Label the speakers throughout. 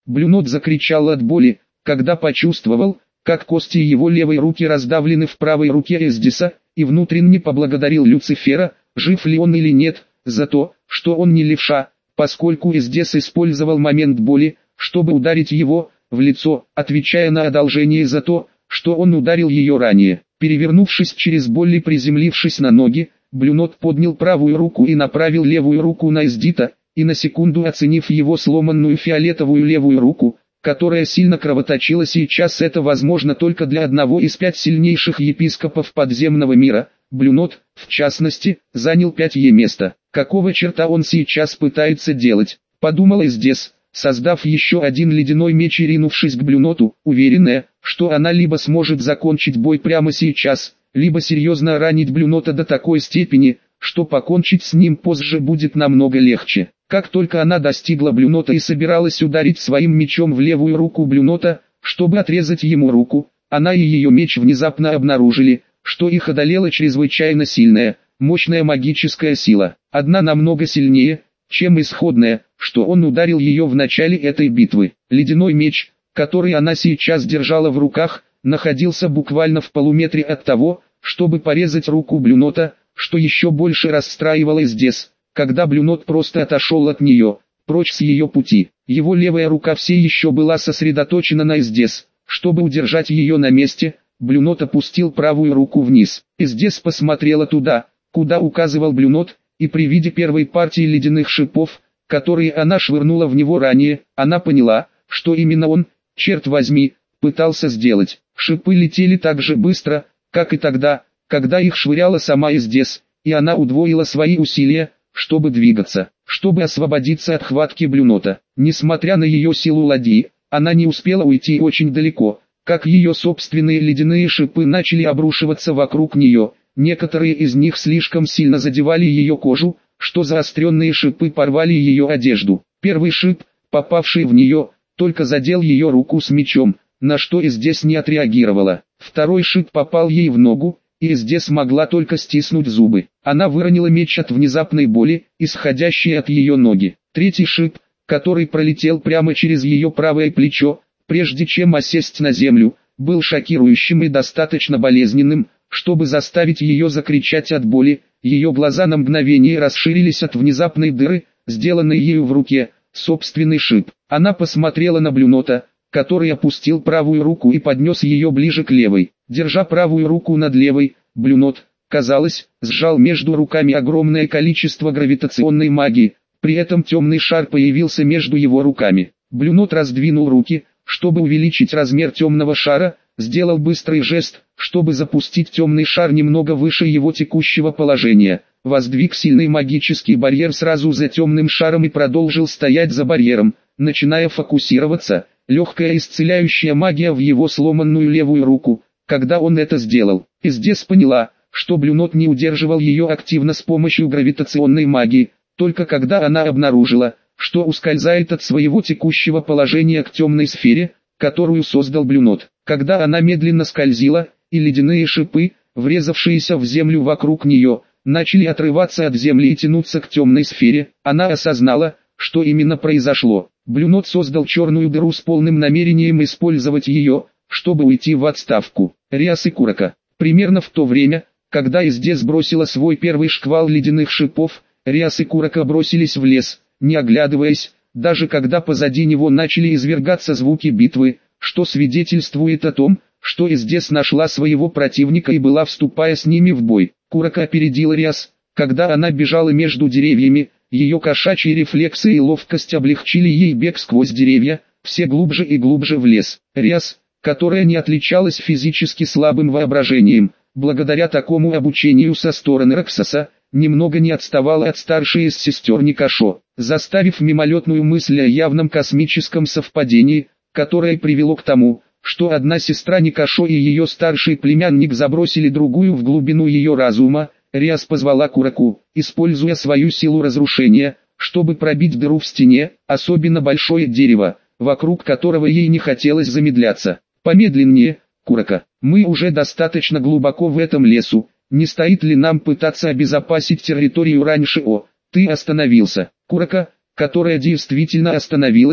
Speaker 1: Блюнот закричал от боли, когда почувствовал, как кости его левой руки раздавлены в правой руке Эздиса, и внутренне поблагодарил Люцифера, жив ли он или нет, за то, что он не левша, поскольку Эздис использовал момент боли, чтобы ударить его в лицо, отвечая на одолжение за то, что он ударил ее ранее. Перевернувшись через боль и приземлившись на ноги, Блюнот поднял правую руку и направил левую руку на Эздита, и на секунду оценив его сломанную фиолетовую левую руку, которая сильно кровоточила сейчас, это возможно только для одного из 5 сильнейших епископов подземного мира, Блюнот, в частности, занял 5-е место. Какого черта он сейчас пытается делать, подумал Эздис, создав еще один ледяной меч и ринувшись к Блюноту, уверенная, что она либо сможет закончить бой прямо сейчас, либо серьезно ранить Блюнота до такой степени, что покончить с ним позже будет намного легче. Как только она достигла Блюнота и собиралась ударить своим мечом в левую руку Блюнота, чтобы отрезать ему руку, она и ее меч внезапно обнаружили, что их одолела чрезвычайно сильная, мощная магическая сила. Одна намного сильнее, чем исходная, что он ударил ее в начале этой битвы. Ледяной меч, который она сейчас держала в руках, находился буквально в полуметре от того, чтобы порезать руку Блюнота, что еще больше расстраивало Эздис, когда Блюнот просто отошел от нее, прочь с ее пути. Его левая рука все еще была сосредоточена на Эздис. Чтобы удержать ее на месте, Блюнот опустил правую руку вниз. Эздис посмотрела туда, куда указывал Блюнот, и при виде первой партии ледяных шипов, которые она швырнула в него ранее, она поняла, что именно он, черт возьми, пытался сделать. Шипы летели так же быстро, как и тогда, когда их швыряла сама Эздис, и она удвоила свои усилия, чтобы двигаться, чтобы освободиться от хватки Блюнота. Несмотря на ее силу ладьи, она не успела уйти очень далеко, как ее собственные ледяные шипы начали обрушиваться вокруг нее. Некоторые из них слишком сильно задевали ее кожу, что заостренные шипы порвали ее одежду. Первый шип, попавший в нее, только задел ее руку с мечом, на что Эздис не отреагировала. Второй шип попал ей в ногу, и Эздис могла только стиснуть зубы. Она выронила меч от внезапной боли, исходящей от ее ноги. Третий шип, который пролетел прямо через ее правое плечо, прежде чем осесть на землю, был шокирующим и достаточно болезненным, чтобы заставить ее закричать от боли. Ее глаза на мгновение расширились от внезапной дыры, сделанной ею в руке, собственный шип. Она посмотрела на Блюнота, который опустил правую руку и поднес ее ближе к левой. Держа правую руку над левой, Блюнот, казалось, сжал между руками огромное количество гравитационной магии, при этом темный шар появился между его руками. Блюнот раздвинул руки, чтобы увеличить размер темного шара, сделал быстрый жест, чтобы запустить темный шар немного выше его текущего положения, воздвиг сильный магический барьер сразу за темным шаром и продолжил стоять за барьером, начиная фокусироваться, легкая исцеляющая магия в его сломанную левую руку. Когда он это сделал, Эздис поняла, что Блюнот не удерживал ее активно с помощью гравитационной магии, только когда она обнаружила, что ускользает от своего текущего положения к темной сфере, которую создал Блюнот. Когда она медленно скользила, и ледяные шипы, врезавшиеся в землю вокруг нее, начали отрываться от земли и тянуться к темной сфере, она осознала, что именно произошло. Блюнот создал черную дыру с полным намерением использовать ее, чтобы уйти в отставку. Риас и Курака. Примерно в то время, когда Эздис бросила свой первый шквал ледяных шипов, Риас и Курака бросились в лес, не оглядываясь, даже когда позади него начали извергаться звуки битвы, что свидетельствует о том, что Эздис нашла своего противника и была вступая с ними в бой. Курака опередила Риас, когда она бежала между деревьями, ее кошачьи рефлексы и ловкость облегчили ей бег сквозь деревья, все глубже и глубже в лес. Риас, которая не отличалась физически слабым воображением, благодаря такому обучению со стороны Роксоса, немного не отставала от старшей из сестер Никашо, заставив мимолетную мысль о явном космическом совпадении, которое привело к тому, что одна сестра Никашо и ее старший племянник забросили другую в глубину ее разума. Риас позвала Кураку, используя свою силу разрушения, чтобы пробить дыру в стене, особенно большое дерево, вокруг которого ей не хотелось замедляться. Помедленнее, Курака, мы уже достаточно глубоко в этом лесу, не стоит ли нам пытаться обезопасить территорию раньше? Ты остановился. Курака, которая действительно остановилась,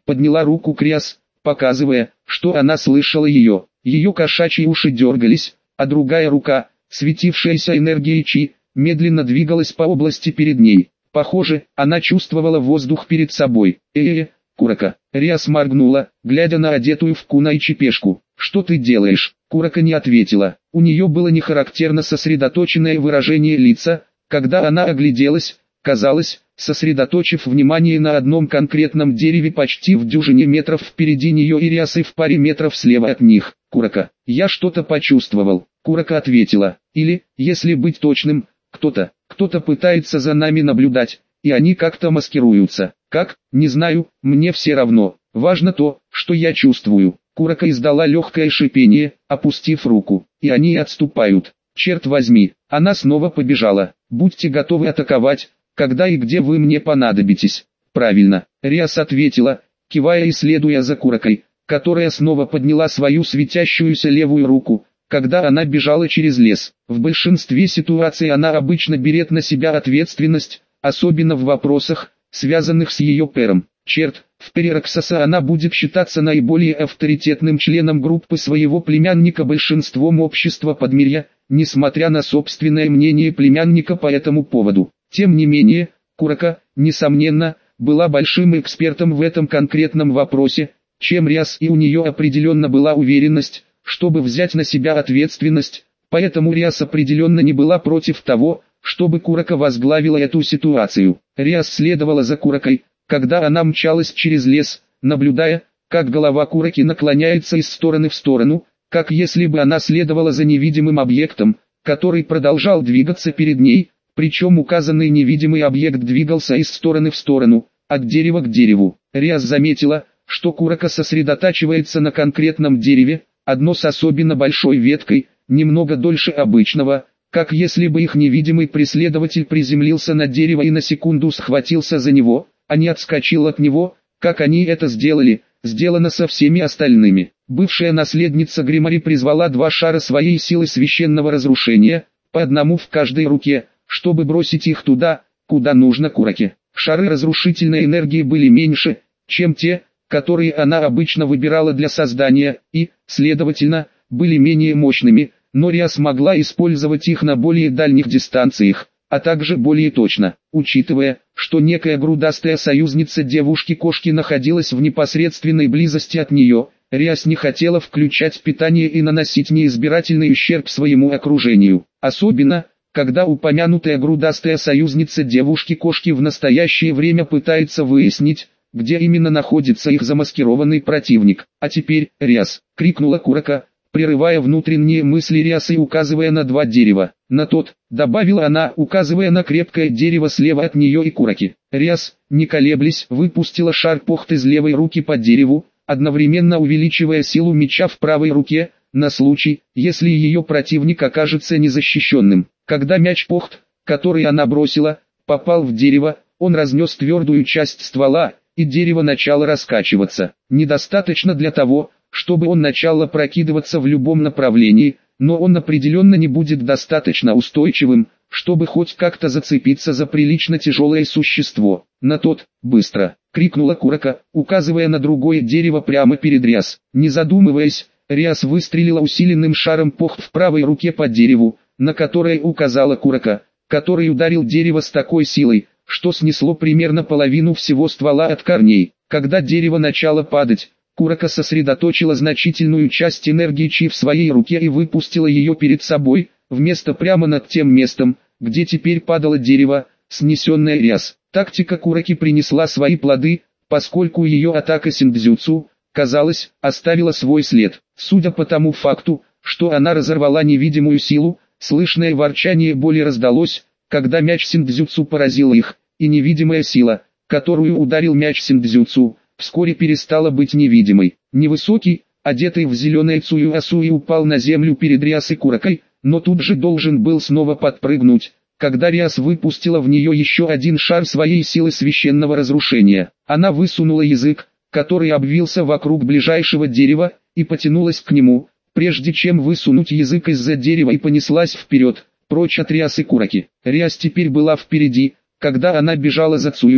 Speaker 1: подняла руку к Риас, показывая, что она слышала ее. Ее кошачьи уши дергались, а другая рука, светившаяся энергией Чи, медленно двигалась по области перед ней. Похоже, она чувствовала воздух перед собой. Курака. Риас моргнула, глядя на одетую в кунай Чи-пешку. «Что ты делаешь?» Курака не ответила. У нее было нехарактерно сосредоточенное выражение лица, когда она огляделась, казалось, сосредоточив внимание на одном конкретном дереве почти в дюжине метров впереди нее и Риас и в паре метров слева от них. «Курака, я что-то почувствовал», Курака ответила. «Или, если быть точным, кто-то пытается за нами наблюдать, и они как-то маскируются. Как? Не знаю, мне все равно. Важно то, что я чувствую». Курака издала легкое шипение, опустив руку. «И они отступают. Черт возьми!» Она снова побежала. «Будьте готовы атаковать, когда и где вы мне понадобитесь». «Правильно», Риас ответила, кивая и следуя за Куракой, которая снова подняла свою светящуюся левую руку, когда она бежала через лес. В большинстве ситуаций она обычно берет на себя ответственность, особенно в вопросах, связанных с ее пэром. Черт, в пэре Раксаса она будет считаться наиболее авторитетным членом группы своего племянника большинством общества Подмирья, несмотря на собственное мнение племянника по этому поводу. Тем не менее, Курака, несомненно, была большим экспертом в этом конкретном вопросе, чем Риас, и у нее определенно была уверенность, чтобы взять на себя ответственность, поэтому Риас определенно не была против того, чтобы Курака возглавила эту ситуацию. Риас следовала за Куракой, когда она мчалась через лес, наблюдая, как голова Кураки наклоняется из стороны в сторону, как если бы она следовала за невидимым объектом, который продолжал двигаться перед ней, причем указанный невидимый объект двигался из стороны в сторону, от дерева к дереву. Риас заметила, что Курака сосредотачивается на конкретном дереве, одно с особенно большой веткой, немного дольше обычного, как если бы их невидимый преследователь приземлился на дерево и на секунду схватился за него, а не отскочил от него, как они это сделали, сделано со всеми остальными. Бывшая наследница Гримари призвала 2 шара своей силы священного разрушения, по одному в каждой руке, чтобы бросить их туда, куда нужно Кураке. Шары разрушительной энергии были меньше, чем те, которые она обычно выбирала для создания, и, следовательно, были менее мощными, но Риас могла использовать их на более дальних дистанциях, а также более точно, учитывая, что некая грудастая союзница девушки-кошки находилась в непосредственной близости от нее. Риас не хотела включать питание и наносить неизбирательный ущерб своему окружению, особенно, когда упомянутая грудастая союзница девушки-кошки в настоящее время пытается выяснить, где именно находится их замаскированный противник. «А теперь, Риас!» — крикнула Курака, прерывая внутренние мысли Риаса и указывая на 2 дерева. «На тот», — добавила она, указывая на крепкое дерево слева от нее и Кураки. Риас, не колеблясь, выпустила шар похт из левой руки по дереву, одновременно увеличивая силу меча в правой руке, на случай, если ее противник окажется незащищенным. Когда мяч похт, который она бросила, попал в дерево, он разнес твердую часть ствола, и дерево начало раскачиваться. Недостаточно для того, чтобы он начал опрокидываться в любом направлении, но он определенно не будет достаточно устойчивым, чтобы хоть как-то зацепиться за прилично тяжелое существо. «На тот, быстро!» — крикнула Курака, указывая на другое дерево прямо перед Риас. Не задумываясь, Риас выстрелила усиленным шаром похт в правой руке по дереву, на которое указала Курака, который ударил дерево с такой силой, что снесло примерно половину всего ствола от корней. Когда дерево начало падать, Курака сосредоточила значительную часть энергии Чи в своей руке и выпустила ее перед собой, вместо прямо над тем местом, где теперь падало дерево, снесенное Риас. Тактика Кураки принесла свои плоды, поскольку ее атака синдзюцу, казалось, оставила свой след. Судя по тому факту, что она разорвала невидимую силу, слышное ворчание боли раздалось, когда мяч синдзюцу поразил их, и невидимая сила, которую ударил мяч синдзюцу, вскоре перестала быть невидимой. Невысокий, одетый в зеленое Цуюасуи упал на землю перед Риас и Куракой, но тут же должен был снова подпрыгнуть, когда Риас выпустила в нее еще один шар своей силы священного разрушения. Она высунула язык, который обвился вокруг ближайшего дерева, и потянулась к нему, прежде чем высунуть язык из-за дерева, и понеслась вперед, прочь от Риас и Кураки. Риас теперь была впереди, когда она бежала за Цую,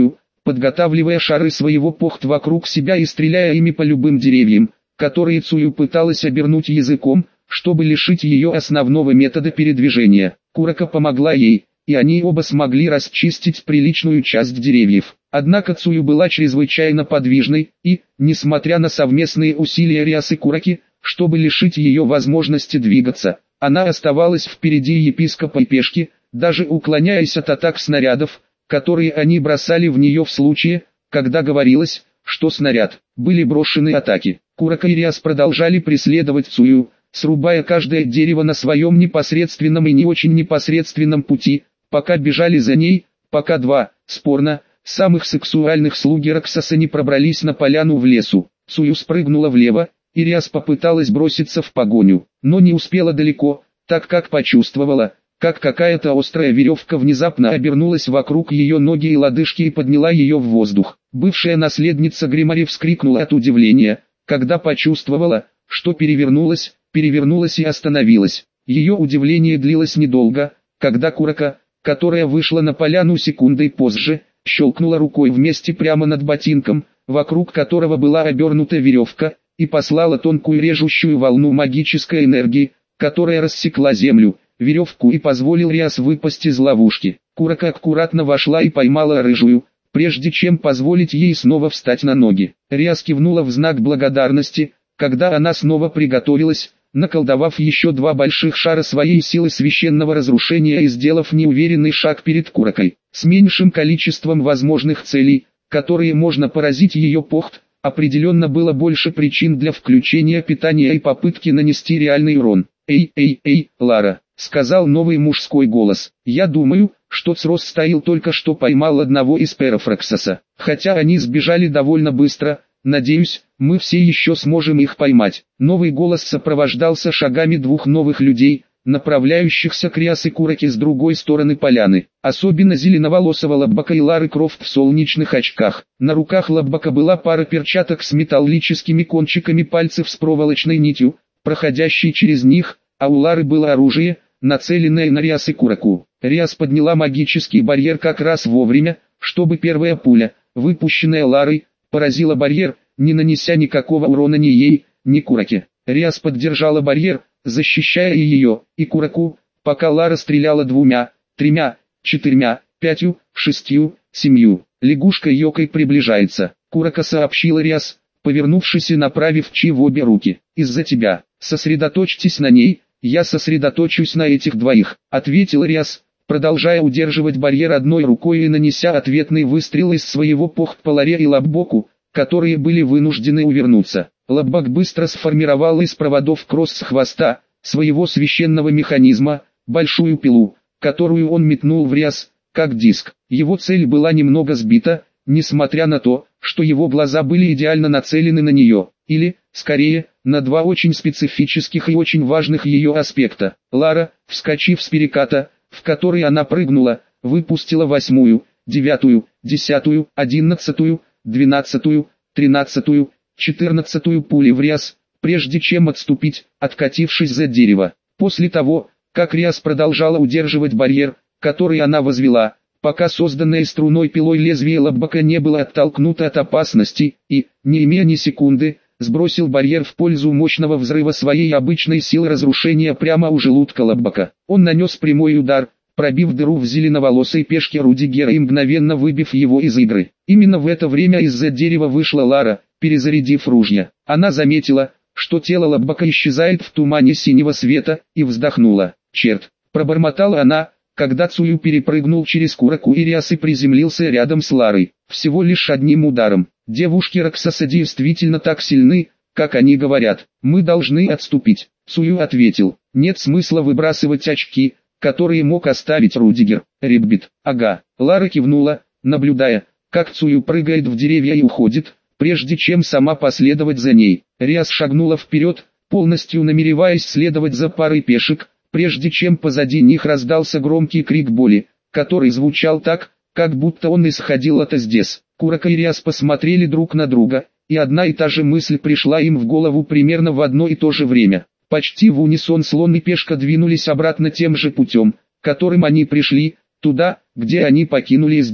Speaker 1: подготавливая шары своего похт вокруг себя и стреляя ими по любым деревьям, которые Цую пыталась обернуть языком, чтобы лишить ее основного метода передвижения. Курака помогла ей, и они оба смогли расчистить приличную часть деревьев. Однако Цую была чрезвычайно подвижной, и, несмотря на совместные усилия Риас и Кураки, чтобы лишить ее возможности двигаться, она оставалась впереди епископа и пешки, даже уклоняясь от атак снарядов, которые они бросали в нее в случае, когда говорилось, что снаряд. Были брошены атаки. Курака и Риас продолжали преследовать Цую, срубая каждое дерево на своем непосредственном и не очень непосредственном пути, пока бежали за ней, пока два, спорно, самых сексуальных слуги Роксоса не пробрались на поляну в лесу. Цую спрыгнула влево, и Риас попыталась броситься в погоню, но не успела далеко, так как почувствовала, как какая-то острая веревка внезапно обернулась вокруг ее ноги и лодыжки и подняла ее в воздух. Бывшая наследница Гримари вскрикнула от удивления, когда почувствовала, что перевернулась и остановилась. Ее удивление длилось недолго, когда Курака, которая вышла на поляну секундой позже, щелкнула рукой в месте прямо над ботинком, вокруг которого была обернута веревка, и послала тонкую режущую волну магической энергии, которая рассекла землю, веревку и позволил Риас выпасть из ловушки. Курака аккуратно вошла и поймала рыжую, прежде чем позволить ей снова встать на ноги. Риас кивнула в знак благодарности, когда она снова приготовилась, наколдовав еще два больших шара своей силы священного разрушения и сделав неуверенный шаг перед Куракой. С меньшим количеством возможных целей, которые можно поразить ее похт, определенно было больше причин для включения питания и попытки нанести реальный урон. «Эй, Лара», — сказал новый мужской голос, — «я думаю, что Црос Стаил только что поймал одного из перов Роксоса. Хотя они сбежали довольно быстро, надеюсь, мы все еще сможем их поймать». Новый голос сопровождался шагами двух новых людей, направляющихся к Риас и Кураке с другой стороны поляны. Особенно зеленоволосого Лаббака и Лары Крофт в солнечных очках. На руках Лаббака была пара перчаток с металлическими кончиками пальцев с проволочной нитью, проходящей через них, а у Лары было оружие, нацеленное на Риас и Кураку. Риас подняла магический барьер как раз вовремя, чтобы первая пуля, выпущенная Ларой, поразила барьер, не нанеся никакого урона ни ей, ни Кураке. Риас поддержала барьер, защищая и ее, и Кураку, пока Лара стреляла 2, 3, 4, 5, 6, 7. Лягушка Йокой приближается. Курака сообщила Риас, повернувшись и направив Чи в обе руки. «Из-за тебя. Сосредоточьтесь на ней, я сосредоточусь на этих двоих», — ответил Риас, продолжая удерживать барьер одной рукой и нанеся ответный выстрел из своего похт по Ларе и Лаббоку, которые были вынуждены увернуться. Лаббак быстро сформировал из проводов кросс с хвоста, своего священного механизма, большую пилу, которую он метнул в Риас, как диск. Его цель была немного сбита, несмотря на то, что его глаза были идеально нацелены на нее, или, скорее, на два очень специфических и очень важных ее аспекта. Лара, вскочив с переката, в который она прыгнула, выпустила 8, 9, 10, 11, 12, 13, 14 пули в Риас, прежде чем отступить, откатившись за дерево. После того, как Риас продолжала удерживать барьер, который она возвела, пока созданное струной пилой лезвие Лаббака не было оттолкнуто от опасности, и, не имея ни секунды, сбросил барьер в пользу мощного взрыва своей обычной силы разрушения прямо у желудка Лаббака. Он нанес прямой удар, пробив дыру в зеленоволосой пешке Рудигера и мгновенно выбив его из игры. Именно в это время из-за дерева вышла Лара, перезарядив ружья. Она заметила, что тело Лаббака исчезает в тумане синего света, и вздохнула. «Черт!» – пробормотала она, когда Цую перепрыгнул через Кураку и Риас и приземлился рядом с Ларой. Всего лишь одним ударом. Девушки Роксоса действительно так сильны, как они говорят. «Мы должны отступить», — Цую ответил. «Нет смысла выбрасывать очки, которые мог оставить Рудигер». «Риббит, ага». Лара кивнула, наблюдая, как Цую прыгает в деревья и уходит, прежде чем сама последовать за ней. Риас шагнула вперед, полностью намереваясь следовать за парой пешек, прежде чем позади них раздался громкий крик боли, который звучал так, как будто он исходил от Эздес. Курака и Риас посмотрели друг на друга, и одна и та же мысль пришла им в голову примерно в одно и то же время. Почти в унисон слон и пешка двинулись обратно тем же путем, которым они пришли, туда, где они покинули Эздес.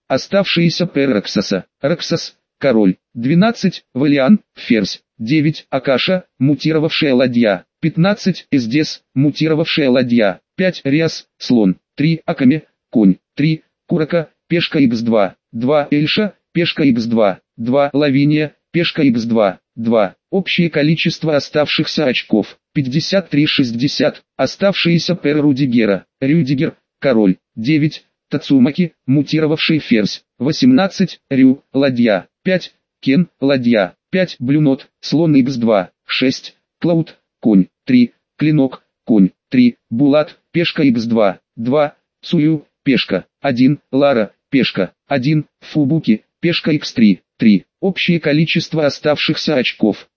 Speaker 1: Оставшиеся пэр Раксаса. Раксас, король. 12. Валиан, ферзь. 9. Акаша, мутировавшая ладья. 15. Эздес, мутировавшая ладья. 5. Риас, слон. 3. Акаме, конь. 3. Курака, пешка х2. 2. Эльша, пешка х2. 2. Лавиния, пешка х2. 2. Общее количество оставшихся очков. 53-60. Оставшиеся пэр Рудигера. Рюдигер, король. 9. Тацумаки, мутировавший ферзь. 18. Рю, ладья. 5. Кен, ладья. 5. Блюнот, слон х2. 6. Клауд, конь. 3. Клинок, конь. 3. Булат, пешка х2. 2. Цую, пешка. 1. Лара, пешка. 1. Фубуки, пешка х3. 3. Общее количество оставшихся очков.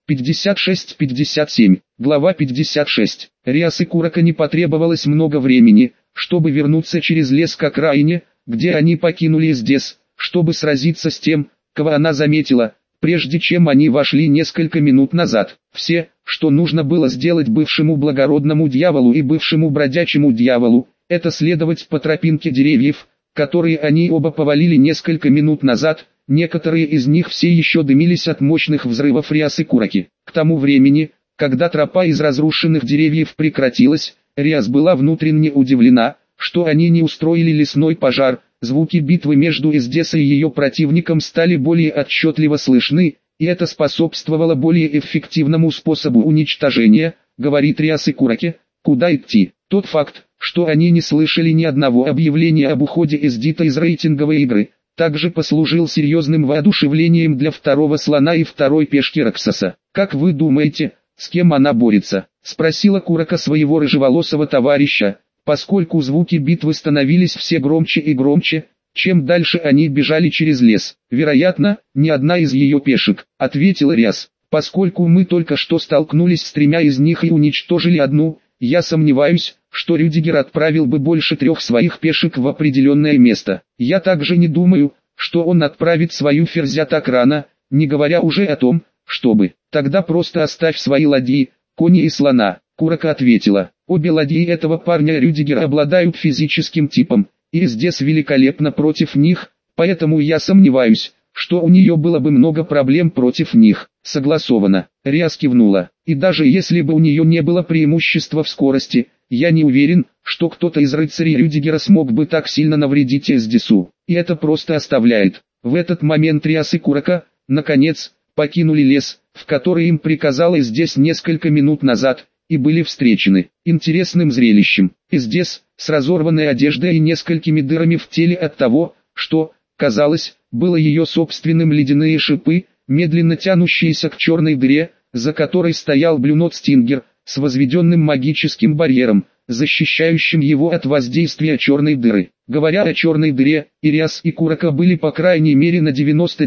Speaker 1: 56-57. Глава 56. Риас и Курака не потребовалось много времени, чтобы вернуться через лес к окраине, где они покинули Эздес, чтобы сразиться с тем, кого она заметила, прежде чем они вошли несколько минут назад. Все, что нужно было сделать бывшему благородному дьяволу и бывшему бродячему дьяволу, это следовать по тропинке деревьев, которые они оба повалили несколько минут назад. Некоторые из них все еще дымились от мощных взрывов Риас и Кураки. К тому времени, когда тропа из разрушенных деревьев прекратилась, Риас была внутренне удивлена, что они не устроили лесной пожар. Звуки битвы между Эздесой и ее противником стали более отчетливо слышны, и это способствовало более эффективному способу уничтожения, говорит Риас и Кураке. Куда идти? Тот факт, что они не слышали ни одного объявления об уходе Эздита из рейтинговой игры, также послужил серьезным воодушевлением для второго слона и второй пешки Раксаса. «Как вы думаете, с кем она борется?» – спросила Курака своего рыжеволосого товарища, поскольку звуки битвы становились все громче и громче, чем дальше они бежали через лес. «Вероятно, ни одна из ее пешек», – ответил Риас. «Поскольку мы только что столкнулись с 3 из них и уничтожили одну, я сомневаюсь, что Рюдигер отправил бы больше 3 своих пешек в определенное место. Я также не думаю, что он отправит свою ферзя так рано, не говоря уже о том, чтобы. Тогда просто оставь свои ладьи, кони и слона». Курака ответила: «Обе ладьи этого парня Рюдигера обладают физическим типом, и здесь великолепно против них, поэтому я сомневаюсь, что у нее было бы много проблем против них». «Согласовано», — Риас кивнула. «И даже если бы у нее не было преимущества в скорости, я не уверен, что кто-то из рыцарей Рюдигера смог бы так сильно навредить Эздесу. И это просто оставляет». В этот момент Риас и Курака, наконец, покинули лес, в который им приказал Эздес несколько минут назад, и были встречены интересным зрелищем. Эздес, с разорванной одеждой и несколькими дырами в теле от того, что, казалось, было ее собственным, ледяные шипы, медленно тянущиеся к черной дыре, за которой стоял Блюнот Стингер, с возведенным магическим барьером, защищающим его от воздействия черной дыры. Говоря о черной дыре, Риас и Курака были по крайней мере на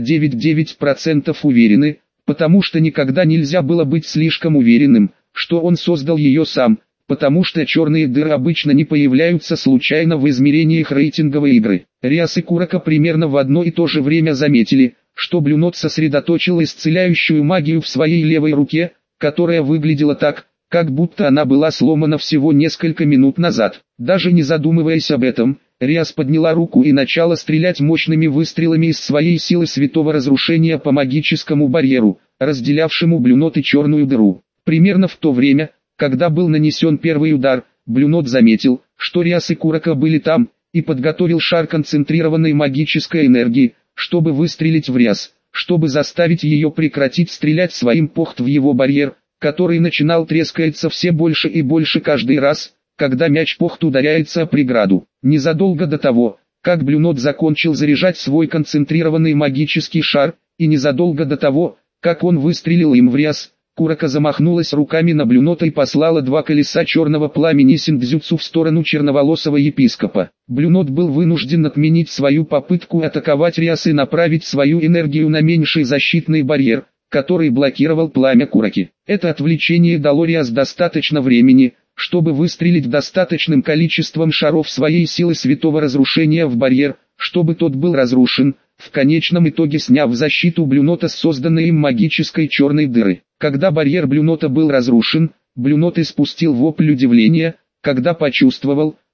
Speaker 1: 99,9% уверены, потому что никогда нельзя было быть слишком уверенным, что он создал ее сам, потому что черные дыры обычно не появляются случайно в измерениях рейтинговой игры. Риас и Курака примерно в одно и то же время заметили, что Блюнот сосредоточил исцеляющую магию в своей левой руке, которая выглядела так, как будто она была сломана всего несколько минут назад. Даже не задумываясь об этом, Риас подняла руку и начала стрелять мощными выстрелами из своей силы святого разрушения по магическому барьеру, разделявшему Блюнот и черную дыру. Примерно в то время, когда был нанесен первый удар, Блюнот заметил, что Риас и Курака были там, и подготовил шар концентрированной магической энергии, чтобы выстрелить в Риас, чтобы заставить ее прекратить стрелять своим похт в его барьер, который начинал трескаться все больше и больше каждый раз, когда мяч похт ударяется о преграду. Незадолго до того, как Блюнот закончил заряжать свой концентрированный магический шар, и незадолго до того, как он выстрелил им в Риас, Курака замахнулась руками на Блюнота и послала 2 колеса черного пламени синдзюцу в сторону черноволосого епископа. Блюнот был вынужден отменить свою попытку атаковать Риас и направить свою энергию на меньший защитный барьер, который блокировал пламя Кураки. Это отвлечение дало Риас достаточно времени, чтобы выстрелить достаточным количеством шаров своей силы святого разрушения в барьер, чтобы тот был разрушен, в конечном итоге сняв защиту Блюнота с созданной им магической черной дыры. Когда барьер Блюнота был разрушен, Блюнот испустил вопль удивления, когда почувствовал,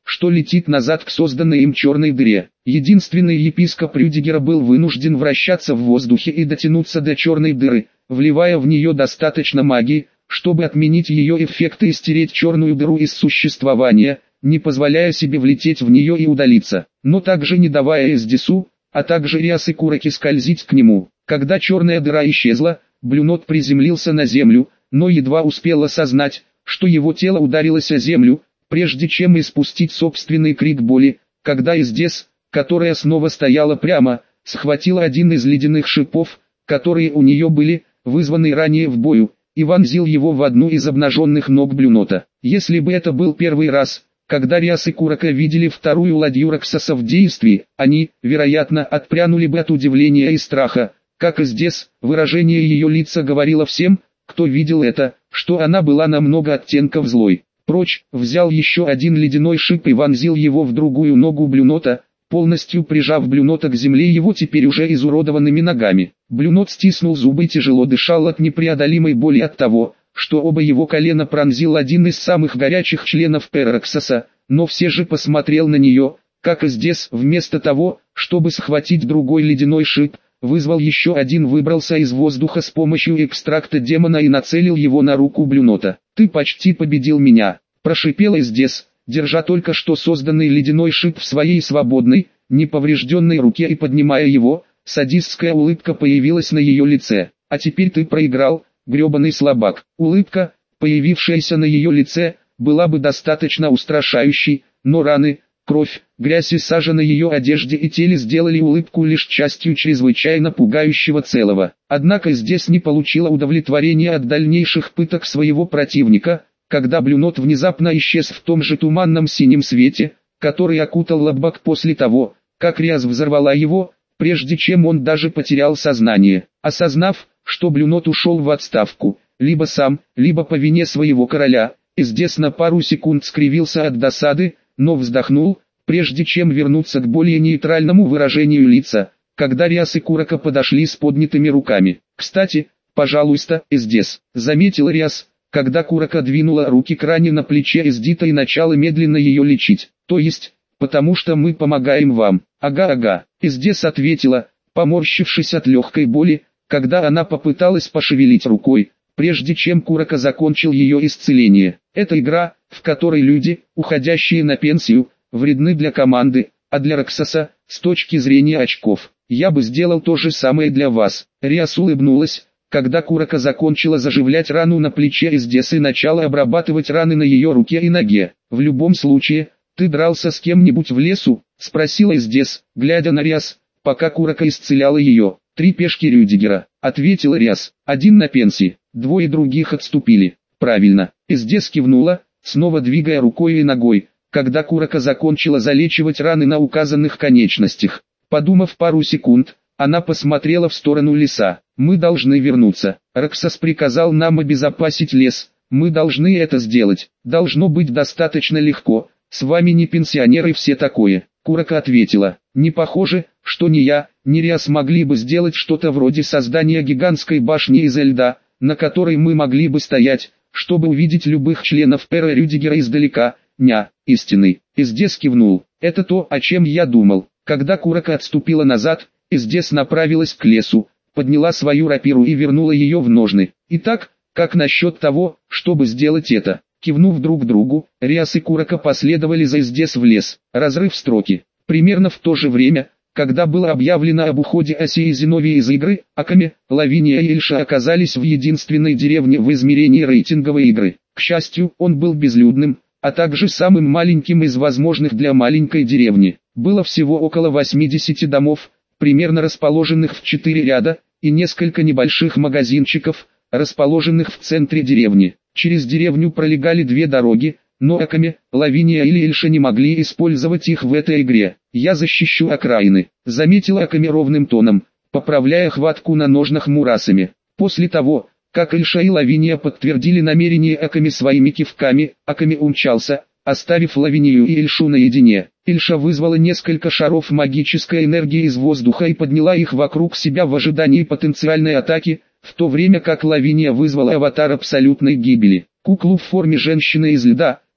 Speaker 1: что летит назад к созданной им черной дыре. Единственный епископ Рюдигера был вынужден вращаться в воздухе и дотянуться до черной дыры, вливая в нее достаточно магии, чтобы отменить ее эффекты и стереть черную дыру из существования, не позволяя себе влететь в нее и удалиться, но также не давая Эздису, а также Риас и Кураке скользить к нему. Когда черная дыра исчезла, Блюнот приземлился на землю, но едва успел осознать, что его тело ударилось о землю, прежде чем испустить собственный крик боли, когда Эздес, которая снова стояла прямо, схватила один из ледяных шипов, которые у нее были, вызванный ранее в бою, и вонзил его в одну из обнаженных ног Блюнота. Если бы это был первый раз, когда Риас и Курака видели вторую ладью Роксоса в действии, они, вероятно, отпрянули бы от удивления и страха. Как Эздес, выражение ее лица говорило всем, кто видел это, что она была на много оттенков злой. Прочь, взял еще один ледяной шип и вонзил его в другую ногу Блюнота, полностью прижав Блюнота к земле его теперь уже изуродованными ногами. Блюнот стиснул зубы и тяжело дышал от непреодолимой боли от того, что оба его колена пронзил один из самых горячих членов Перроксоса, но все же посмотрел на нее, как Эздес, вместо того, чтобы схватить другой ледяной шип, вызвал еще один, выбрался из воздуха с помощью экстракта демона и нацелил его на руку Блюнота. «Ты почти победил меня», – прошипел Эздес, держа только что созданный ледяной шип в своей свободной, неповрежденной руке и поднимая его, садистская улыбка появилась на ее лице. «А теперь ты проиграл, гребаный слабак». Улыбка, появившаяся на ее лице, была бы достаточно устрашающей, но раны, кровь, грязь и сажа на ее одежде и теле сделали улыбку лишь частью чрезвычайно пугающего целого. Однако здесь не получила удовлетворения от дальнейших пыток своего противника, когда Блюнот внезапно исчез в том же туманном синем свете, который окутал Лаббак после того, как Риас взорвала его, прежде чем он даже потерял сознание. Осознав, что Блюнот ушел в отставку, либо сам, либо по вине своего короля, Эздес на пару секунд скривился от досады, но вздохнул, прежде чем вернуться к более нейтральному выражению лица, когда Риас и Курака подошли с поднятыми руками. «Кстати, пожалуйста, Эздес», — заметил Риас, когда Курака двинула руки к ране на плече Эздита и начала медленно ее лечить. «То есть, потому что мы помогаем вам». «Ага», — Эздес ответила, поморщившись от легкой боли, когда она попыталась пошевелить рукой, прежде чем Курака закончил ее исцеление. «Это игра, в которой люди, уходящие на пенсию, вредны для команды, а для Роксоса, с точки зрения очков. Я бы сделал то же самое для вас». Риас улыбнулась, когда Курака закончила заживлять рану на плече Эздеса и начала обрабатывать раны на ее руке и ноге. «В любом случае, ты дрался с кем-нибудь в лесу?» — спросила Эздес, глядя на Риас, пока Курака исцеляла ее. «3 пешки Рюдигера», — ответил Риас. «Один на пенсии, 2 других отступили». «Правильно». Эздес кивнула, снова двигая рукой и ногой, когда Курака закончила залечивать раны на указанных конечностях. Подумав пару секунд, она посмотрела в сторону леса. «Мы должны вернуться. Роксос приказал нам обезопасить лес. Мы должны это сделать. Должно быть достаточно легко. С вами не пенсионеры, все такое». Курака ответила: «Не похоже, что ни я, ни Риас могли бы сделать что-то вроде создания гигантской башни из льда, на которой мы могли бы стоять, чтобы увидеть любых членов Перра Рюдигера издалека. Ня, истинный». Эздес кивнул. «Это то, о чем я думал». Когда Курака отступила назад, Эздес направилась к лесу, подняла свою рапиру и вернула ее в ножны. «Итак, как насчет того, чтобы сделать это?» Кивнув друг другу, Риас и Курака последовали за Эздес в лес. Разрыв строки. Примерно в то же время, когда было объявлено об уходе Аси и Зиновия из игры, Акаме, Лавиния и Ильша оказались в единственной деревне в измерении рейтинговой игры. К счастью, он был безлюдным, а также самым маленьким из возможных для маленькой деревни. Было всего около 80 домов, примерно расположенных в 4 ряда, и несколько небольших магазинчиков, расположенных в центре деревни. Через деревню пролегали 2 дороги, но Акаме, Лавиния или Ильша не могли использовать их в этой игре. «Я защищу окраины», — заметила Акаме ровным тоном, поправляя хватку на ножнах мурасами. После того, как Ильша и Лавиния подтвердили намерение Акаме своими кивками, Акаме умчался, оставив Лавинию и Ильшу наедине. Ильша вызвала несколько шаров магической энергии из воздуха и подняла их вокруг себя в ожидании потенциальной атаки, в то время как Лавиния вызвала аватар абсолютной гибели. Куклу в форме женщины из льда,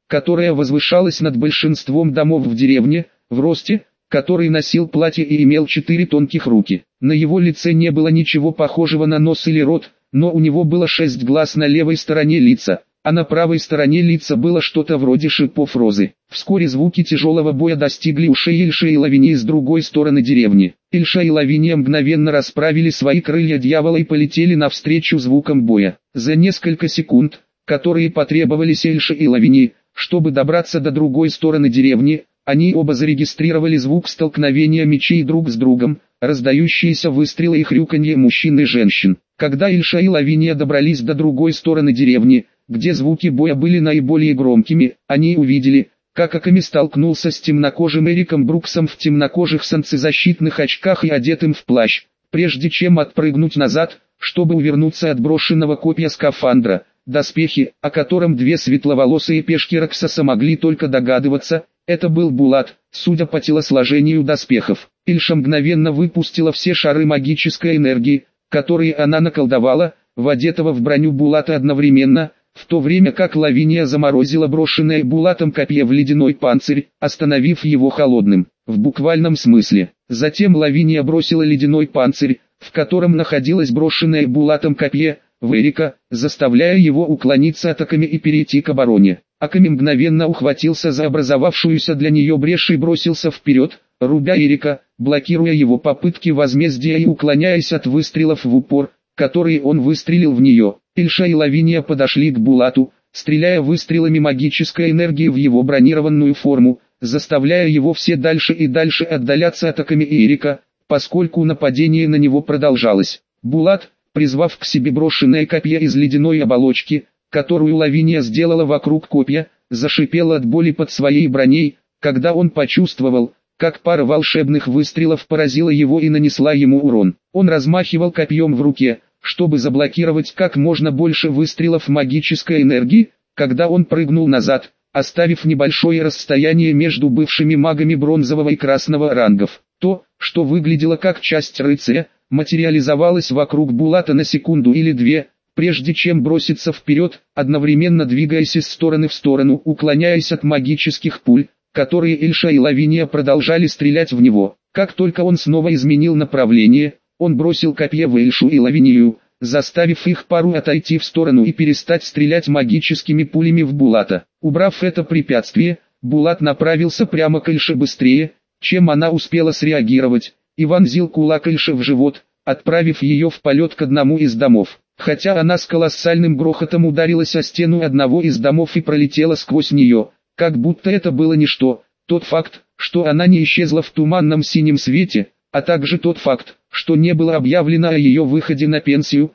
Speaker 1: которая возвышалась над большинством домов в деревне, в росте, который носил платье и имел 4 тонких руки. На его лице не было ничего похожего на нос или рот, но у него было 6 глаз на левой стороне лица, а на правой стороне лица было что-то вроде шипов розы. Вскоре звуки тяжелого боя достигли ушей Ильши и Лавинии с другой стороны деревни. Ильша и Лавиния мгновенно расправили свои крылья дьявола и полетели навстречу звукам боя. За несколько секунд, которые потребовались Ильше и Лавинии, чтобы добраться до другой стороны деревни, они оба зарегистрировали звук столкновения мечей друг с другом, раздающиеся выстрелы и хрюканье мужчин и женщин. Когда Ильша и Лавиния добрались до другой стороны деревни, где звуки боя были наиболее громкими, они увидели, как Аками столкнулся с темнокожим Эриком Бруксом в темнокожих солнцезащитных очках и одетым в плащ, прежде чем отпрыгнуть назад, чтобы увернуться от брошенного копья скафандра. Доспехи, о котором две светловолосые пешки Роксоса могли только догадываться, это был Булат, судя по телосложению доспехов. Ильша мгновенно выпустила все шары магической энергии, которые она наколдовала, в одетого в броню Булата одновременно, в то время как Лавиния заморозила брошенное Булатом копье в ледяной панцирь, остановив его холодным, в буквальном смысле. Затем Лавиния бросила ледяной панцирь, в котором находилось брошенное Булатом копье, в Эрика, заставляя его уклониться от Аками и перейти к обороне. Аками мгновенно ухватился за образовавшуюся для нее брешь и бросился вперед, рубя Эрика, блокируя его попытки возмездия и уклоняясь от выстрелов в упор, которые он выстрелил в нее. Ильша и Лавиния подошли к Булату, стреляя выстрелами магической энергии в его бронированную форму, заставляя его все дальше и дальше отдаляться от Аками и Эрика, поскольку нападение на него продолжалось. Булат, призвав к себе брошенное копье из ледяной оболочки, которую Лавиния сделала вокруг копья, зашипел от боли под своей броней, когда он почувствовал, как пара волшебных выстрелов поразила его и нанесла ему урон. Он размахивал копьем в руке, чтобы заблокировать как можно больше выстрелов магической энергии, когда он прыгнул назад, оставив небольшое расстояние между бывшими магами бронзового и красного рангов. То, что выглядело как часть рыцаря, материализовалось вокруг Булата на секунду или две, прежде чем броситься вперед, одновременно двигаясь из стороны в сторону, уклоняясь от магических пуль, которые Ильша и Лавиния продолжали стрелять в него. Как только он снова изменил направление, он бросил копье в Ильшу и Лавинию, заставив их пару отойти в сторону и перестать стрелять магическими пулями в Булата. Убрав это препятствие, Булат направился прямо к Ильше быстрее, чем она успела среагировать, и вонзил кулак Ильше в живот, отправив ее в полет к одному из домов. Хотя она с колоссальным грохотом ударилась о стену одного из домов и пролетела сквозь нее, как будто это было ничто, тот факт, что она не исчезла в туманном синем свете, а также тот факт, что не было объявлено о ее выходе на пенсию,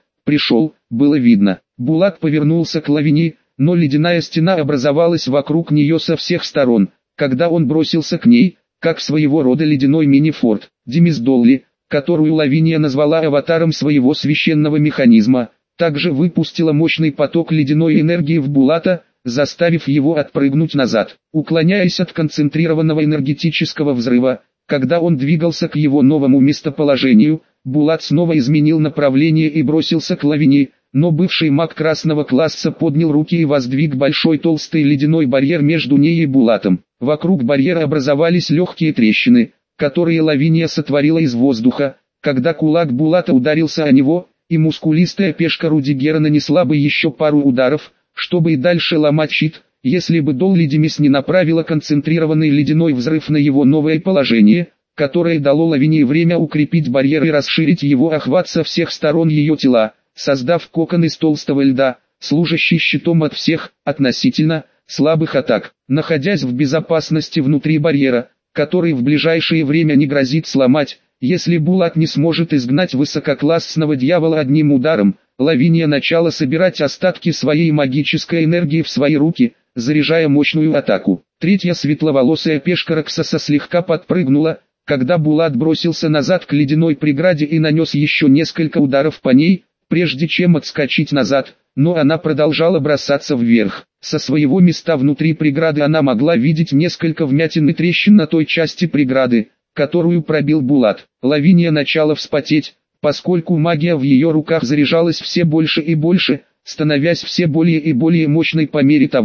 Speaker 1: было видно. Булат повернулся к Лавинии, но ледяная стена образовалась вокруг нее со всех сторон, когда он бросился к ней, как своего рода ледяной мини-форт. Демис Долли, которую Лавиния назвала аватаром своего священного механизма, также выпустила мощный поток ледяной энергии в Булата, заставив его отпрыгнуть назад. Уклоняясь от концентрированного энергетического взрыва, когда он двигался к его новому местоположению, Булат снова изменил направление и бросился к Лавинии, но бывший маг красного класса поднял руки и воздвиг большой толстый ледяной барьер между ней и Булатом. Вокруг барьера образовались легкие трещины, которые Лавиния сотворила из воздуха, когда кулак Булата ударился о него, и мускулистая пешка Рудигера нанесла бы еще пару ударов, чтобы и дальше ломать щит, если бы Долли Демис не направила концентрированный ледяной взрыв на его новое положение, которое дало Лавинии время укрепить барьер и расширить его охват со всех сторон ее тела, создав кокон из толстого льда, служащий щитом от всех, относительно, слабых атак. Находясь в безопасности внутри барьера, который в ближайшее время не грозит сломать, если Булат не сможет изгнать высококлассного дьявола одним ударом, Лавиния начала собирать остатки своей магической энергии в свои руки, заряжая мощную атаку. Третья светловолосая пешка Роксоса слегка подпрыгнула, когда Булат бросился назад к ледяной преграде и нанес еще несколько ударов по ней, прежде чем отскочить назад, но она продолжала бросаться вверх. Со своего места внутри преграды она могла видеть несколько вмятин и трещин на той части преграды, которую пробил Булат. Лавиния начала вспотеть, поскольку магия в ее руках заряжалась все больше и больше, становясь все более и более мощной по мере того,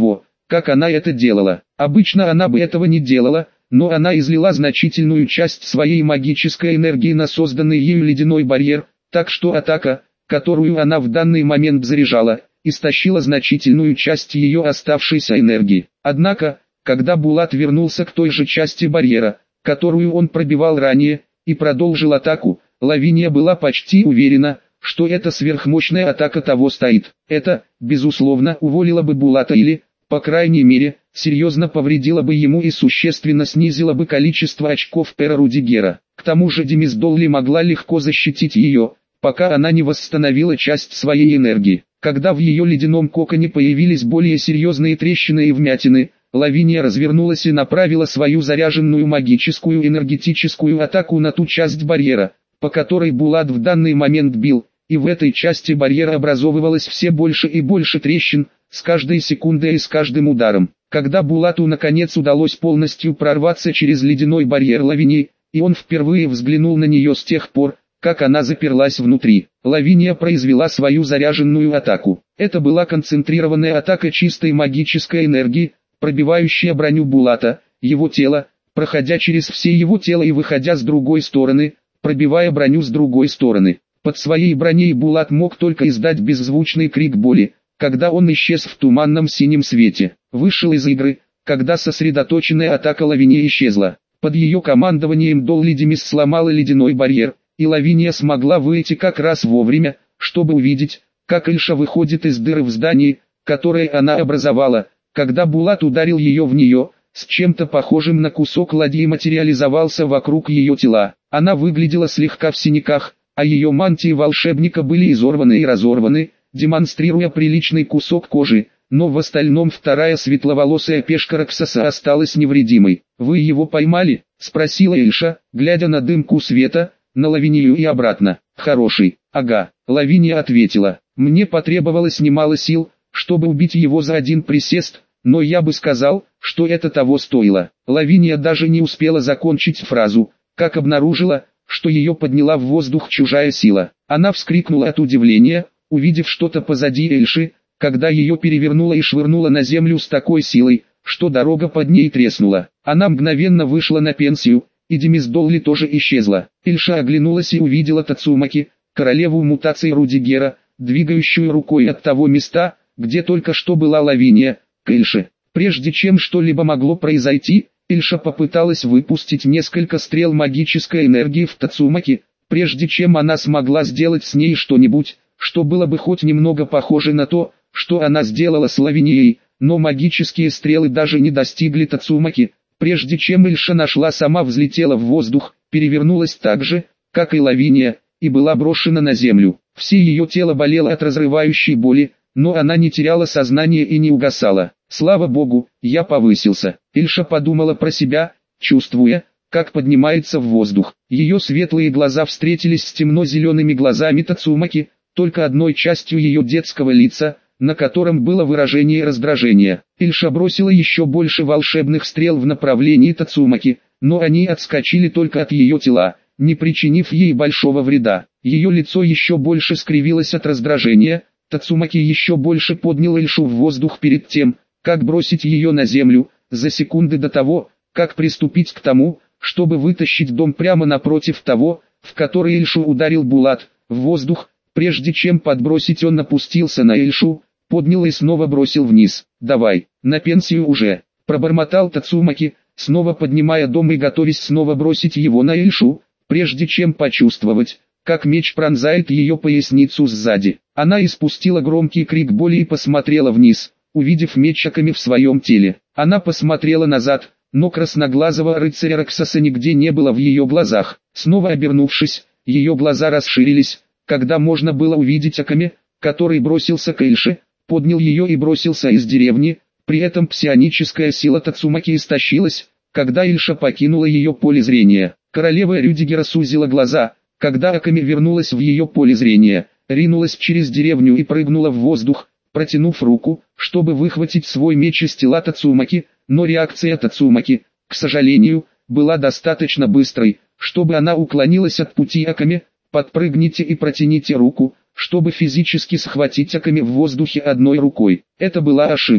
Speaker 1: как она это делала. Обычно она бы этого не делала, но она излила значительную часть своей магической энергии на созданный ею ледяной барьер, так что атака, которую она в данный момент заряжала, истощила значительную часть ее оставшейся энергии. Однако, когда Булат вернулся к той же части барьера, которую он пробивал ранее, и продолжил атаку, Лавиния была почти уверена, что эта сверхмощная атака того стоит. Это, безусловно, уволило бы Булата или, по крайней мере, серьезно повредило бы ему и существенно снизило бы количество очков пера Рудигера. К тому же Демис Долли могла легко защитить ее, пока она не восстановила часть своей энергии. Когда в ее ледяном коконе появились более серьезные трещины и вмятины, Лавиния развернулась и направила свою заряженную магическую энергетическую атаку на ту часть барьера, по которой Булат в данный момент бил, и в этой части барьера образовывалось все больше и больше трещин, с каждой секундой и с каждым ударом. Когда Булату наконец удалось полностью прорваться через ледяной барьер Лавинии, и он впервые взглянул на нее с тех пор, как она заперлась внутри, Лавиния произвела свою заряженную атаку. Это была концентрированная атака чистой магической энергии, пробивающая броню Булата, его тело, проходя через все его тело и выходя с другой стороны, пробивая броню с другой стороны. Под своей броней Булат мог только издать беззвучный крик боли, когда он исчез в туманном синем свете. Вышел из игры, когда сосредоточенная атака Лавинии исчезла. Под ее командованием Долли Демис сломала ледяной барьер, и Лавиния смогла выйти как раз вовремя, чтобы увидеть, как Ильша выходит из дыры в здании, которое она образовала, когда Булат ударил ее в нее, с чем-то похожим на кусок ладьи материализовался вокруг ее тела. Она выглядела слегка в синяках, а ее мантии волшебника были изорваны и разорваны, демонстрируя приличный кусок кожи, но в остальном вторая светловолосая пешка Роксоса осталась невредимой. «Вы его поймали?» – спросила Ильша, глядя на дымку света, на Лавинию и обратно. «Хороший, ага», – Лавиния ответила. «Мне потребовалось немало сил, чтобы убить его за один присест, но я бы сказал, что это того стоило». Лавиния даже не успела закончить фразу, как обнаружила, что ее подняла в воздух чужая сила. Она вскрикнула от удивления, увидев что-то позади Эльши, когда ее перевернуло и швырнуло на землю с такой силой, что дорога под ней треснула. Она мгновенно вышла на пенсию, и Демис Долли тоже исчезла. Эльша оглянулась и увидела Тацумаки, королеву мутаций Рудигера, двигающую рукой от того места, где только что была Лавиния, к Эльше. Прежде чем что-либо могло произойти, Эльша попыталась выпустить несколько стрел магической энергии в Тацумаки, прежде чем она смогла сделать с ней что-нибудь, что было бы хоть немного похоже на то, что она сделала с Лавинией, но магические стрелы даже не достигли Тацумаки. Прежде чем Эльша нашла, сама взлетела в воздух, перевернулась так же, как и Лавиния, и была брошена на землю. Все ее тело болело от разрывающей боли, но она не теряла сознание и не угасала. «Слава Богу, я повысился», Эльша подумала про себя, чувствуя, как поднимается в воздух. Ее светлые глаза встретились с темно-зелеными глазами Тацумаки, только одной частью ее детского лица, на котором было выражение раздражения. Эльша бросила еще больше волшебных стрел в направлении Тацумаки, но они отскочили только от ее тела, не причинив ей большого вреда. Ее лицо еще больше скривилось от раздражения. Тацумаки еще больше поднял Эльшу в воздух перед тем, как бросить ее на землю, за секунды до того, как приступить к тому, чтобы вытащить дом прямо напротив того, в который Эльшу ударил Булат, в воздух. Прежде чем подбросить, он опустился на Эльшу, поднял и снова бросил вниз. «Давай, на пенсию уже», – пробормотал Тацумаки, снова поднимая дом и готовясь снова бросить его на Эльшу, прежде чем почувствовать, как меч пронзает ее поясницу сзади. Она испустила громкий крик боли и посмотрела вниз, увидев меч Аками в своем теле. Она посмотрела назад, но красноглазого рыцаря Роксоса нигде не было в ее глазах. Снова обернувшись, ее глаза расширились, когда можно было увидеть Аками, который бросился к Эльше, поднял ее и бросился из деревни. При этом псионическая сила Тацумаки истощилась, когда Эльша покинула ее поле зрения. Королева Рюдигера сузила глаза, когда Аками вернулась в ее поле зрения, ринулась через деревню и прыгнула в воздух, протянув руку, чтобы выхватить свой меч из тела Тацумаки, но реакция Тацумаки, к сожалению, была достаточно быстрой, чтобы она уклонилась от пути Аками. «Подпрыгните и протяните руку, чтобы физически схватить Аками в воздухе одной рукой». Это была ошибка.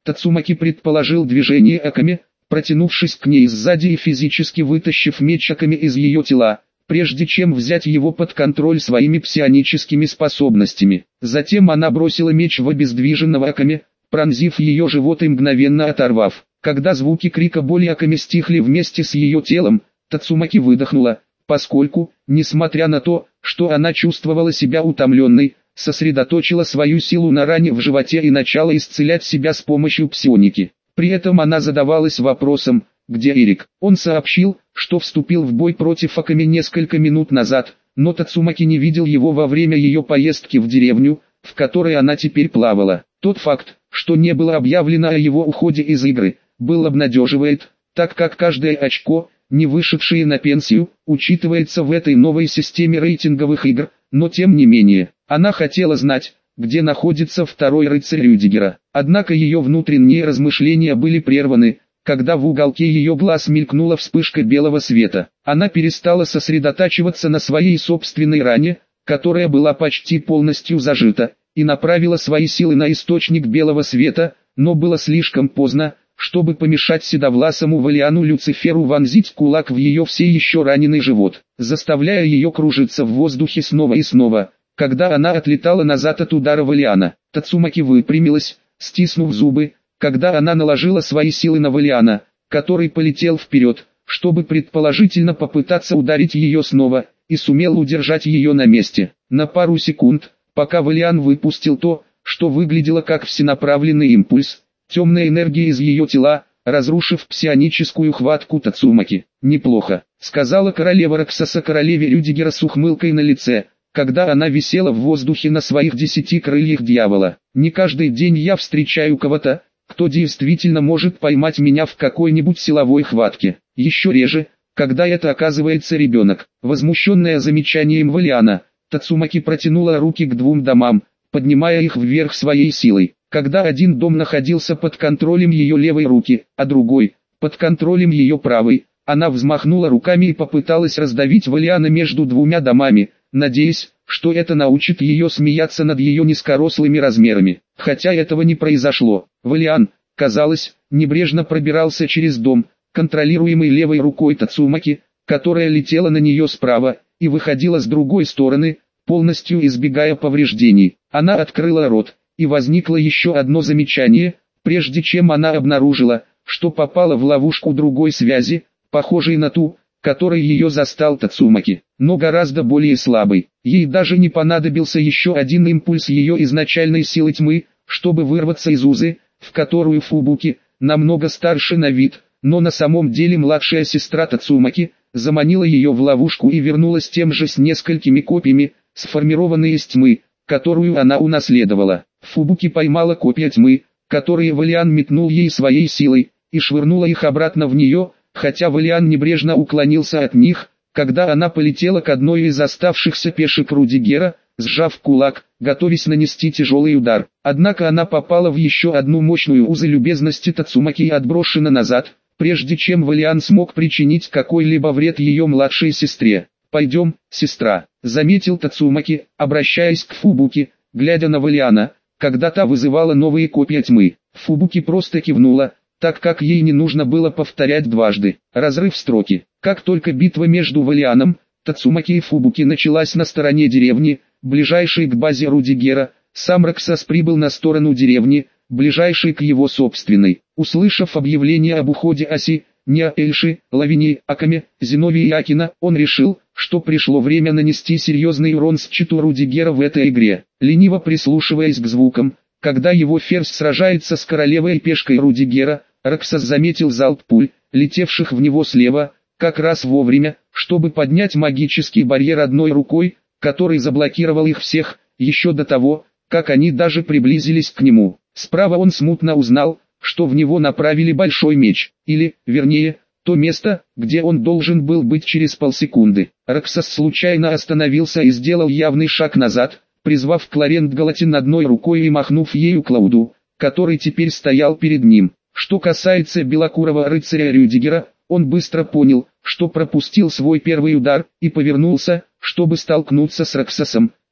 Speaker 1: Тацумаки предположил движение Акаме, протянувшись к ней сзади и физически вытащив меч Акаме из ее тела, прежде чем взять его под контроль своими псионическими способностями. Затем она бросила меч в обездвиженного Акаме, пронзив ее живот и мгновенно оторвав. Когда звуки крика боли Акаме стихли вместе с ее телом, Тацумаки выдохнула, поскольку, несмотря на то, что она чувствовала себя утомленной, сосредоточила свою силу на ране в животе и начала исцелять себя с помощью псионики. При этом она задавалась вопросом, где Эрик. Он сообщил, что вступил в бой против Акаме несколько минут назад, но Тацумаки не видел его во время ее поездки в деревню, в которой она теперь плавала. Тот факт, что не было объявлено о его уходе из игры, был обнадеживает, так как каждое очко, не вышедшее на пенсию, учитывается в этой новой системе рейтинговых игр, но тем не менее, она хотела знать, где находится второй рыцарь Рюдигера. Однако ее внутренние размышления были прерваны, когда в уголке ее глаз мелькнула вспышка белого света. Она перестала сосредотачиваться на своей собственной ране, которая была почти полностью зажита, и направила свои силы на источник белого света, но было слишком поздно, чтобы помешать седовласому Валиану Люциферу вонзить кулак в ее все еще раненый живот, заставляя ее кружиться в воздухе снова и снова. Когда она отлетала назад от удара Валиана, Тацумаки выпрямилась, стиснув зубы, когда она наложила свои силы на Валиана, который полетел вперед, чтобы предположительно попытаться ударить ее снова, и сумел удержать ее на месте. На пару секунд, пока Валиан выпустил то, что выглядело как всенаправленный импульс, темная энергия из ее тела, разрушив псионическую хватку Тацумаки. «Неплохо», — сказала королева Роксоса королеве Рюдигера с ухмылкой на лице, когда она висела в воздухе на своих 10 крыльях дьявола. «Не каждый день я встречаю кого-то, кто действительно может поймать меня в какой-нибудь силовой хватке. Еще реже, когда это оказывается ребенок». Возмущенная замечанием Валиана, Тацумаки протянула руки к двум домам, поднимая их вверх своей силой. Когда один дом находился под контролем ее левой руки, а другой – под контролем ее правой, она взмахнула руками и попыталась раздавить Валиана между двумя домами, надеясь, что это научит ее смеяться над ее низкорослыми размерами. Хотя этого не произошло. Валиан, казалось, небрежно пробирался через дом, контролируемый левой рукой Тацумаки, которая летела на нее справа, и выходила с другой стороны, полностью избегая повреждений. Она открыла рот, и возникло еще одно замечание, прежде чем она обнаружила, что попала в ловушку другой связи, похожей на ту, которой ее застал Тацумаки, но гораздо более слабой. Ей даже не понадобился еще один импульс ее изначальной силы тьмы, чтобы вырваться из узы, в которую Фубуки, намного старше на вид, но на самом деле младшая сестра Тацумаки, заманила ее в ловушку и вернулась тем же с несколькими копьями, сформированные из тьмы, которую она унаследовала. Фубуки поймала копья тьмы, которые Валиан метнул ей своей силой, и швырнула их обратно в нее, хотя Валиан небрежно уклонился от них, когда она полетела к одной из оставшихся пешек Рюдигера, сжав кулак, готовясь нанести тяжелый удар. Однако она попала в еще одну мощную узы любезности Тацумаки и отброшена назад, прежде чем Валиан смог причинить какой-либо вред ее младшей сестре. «Пойдем, сестра», — заметил Тацумаки, обращаясь к Фубуки, глядя на Валиана, когда та вызывала новые копья тьмы. Фубуки просто кивнула, так как ей не нужно было повторять дважды. Разрыв строки. Как только битва между Валианом, Тацумаки и Фубуки началась на стороне деревни, ближайшей к базе Рюдигера, сам Роксос прибыл на сторону деревни, ближайшей к его собственной. Услышав объявление об уходе Аси, Ня Эльши, Лавини, Акаме, Зиновии и Акина, он решил, что пришло время нанести серьезный урон счету Рюдигера в этой игре. Лениво прислушиваясь к звукам, когда его ферзь сражается с королевой и пешкой Рюдигера, Роксос заметил залп пуль, летевших в него слева, как раз вовремя, чтобы поднять магический барьер одной рукой, который заблокировал их всех, еще до того, как они даже приблизились к нему. Справа он смутно узнал, что в него направили большой меч, или, вернее, то место, где он должен был быть через полсекунды. Роксос случайно остановился и сделал явный шаг назад, призвав Кларент Галатин одной рукой и махнув ею Клауду, который теперь стоял перед ним. Что касается белокурого рыцаря Рюдигера, он быстро понял, что пропустил свой первый удар, и повернулся, чтобы столкнуться с Роксосом,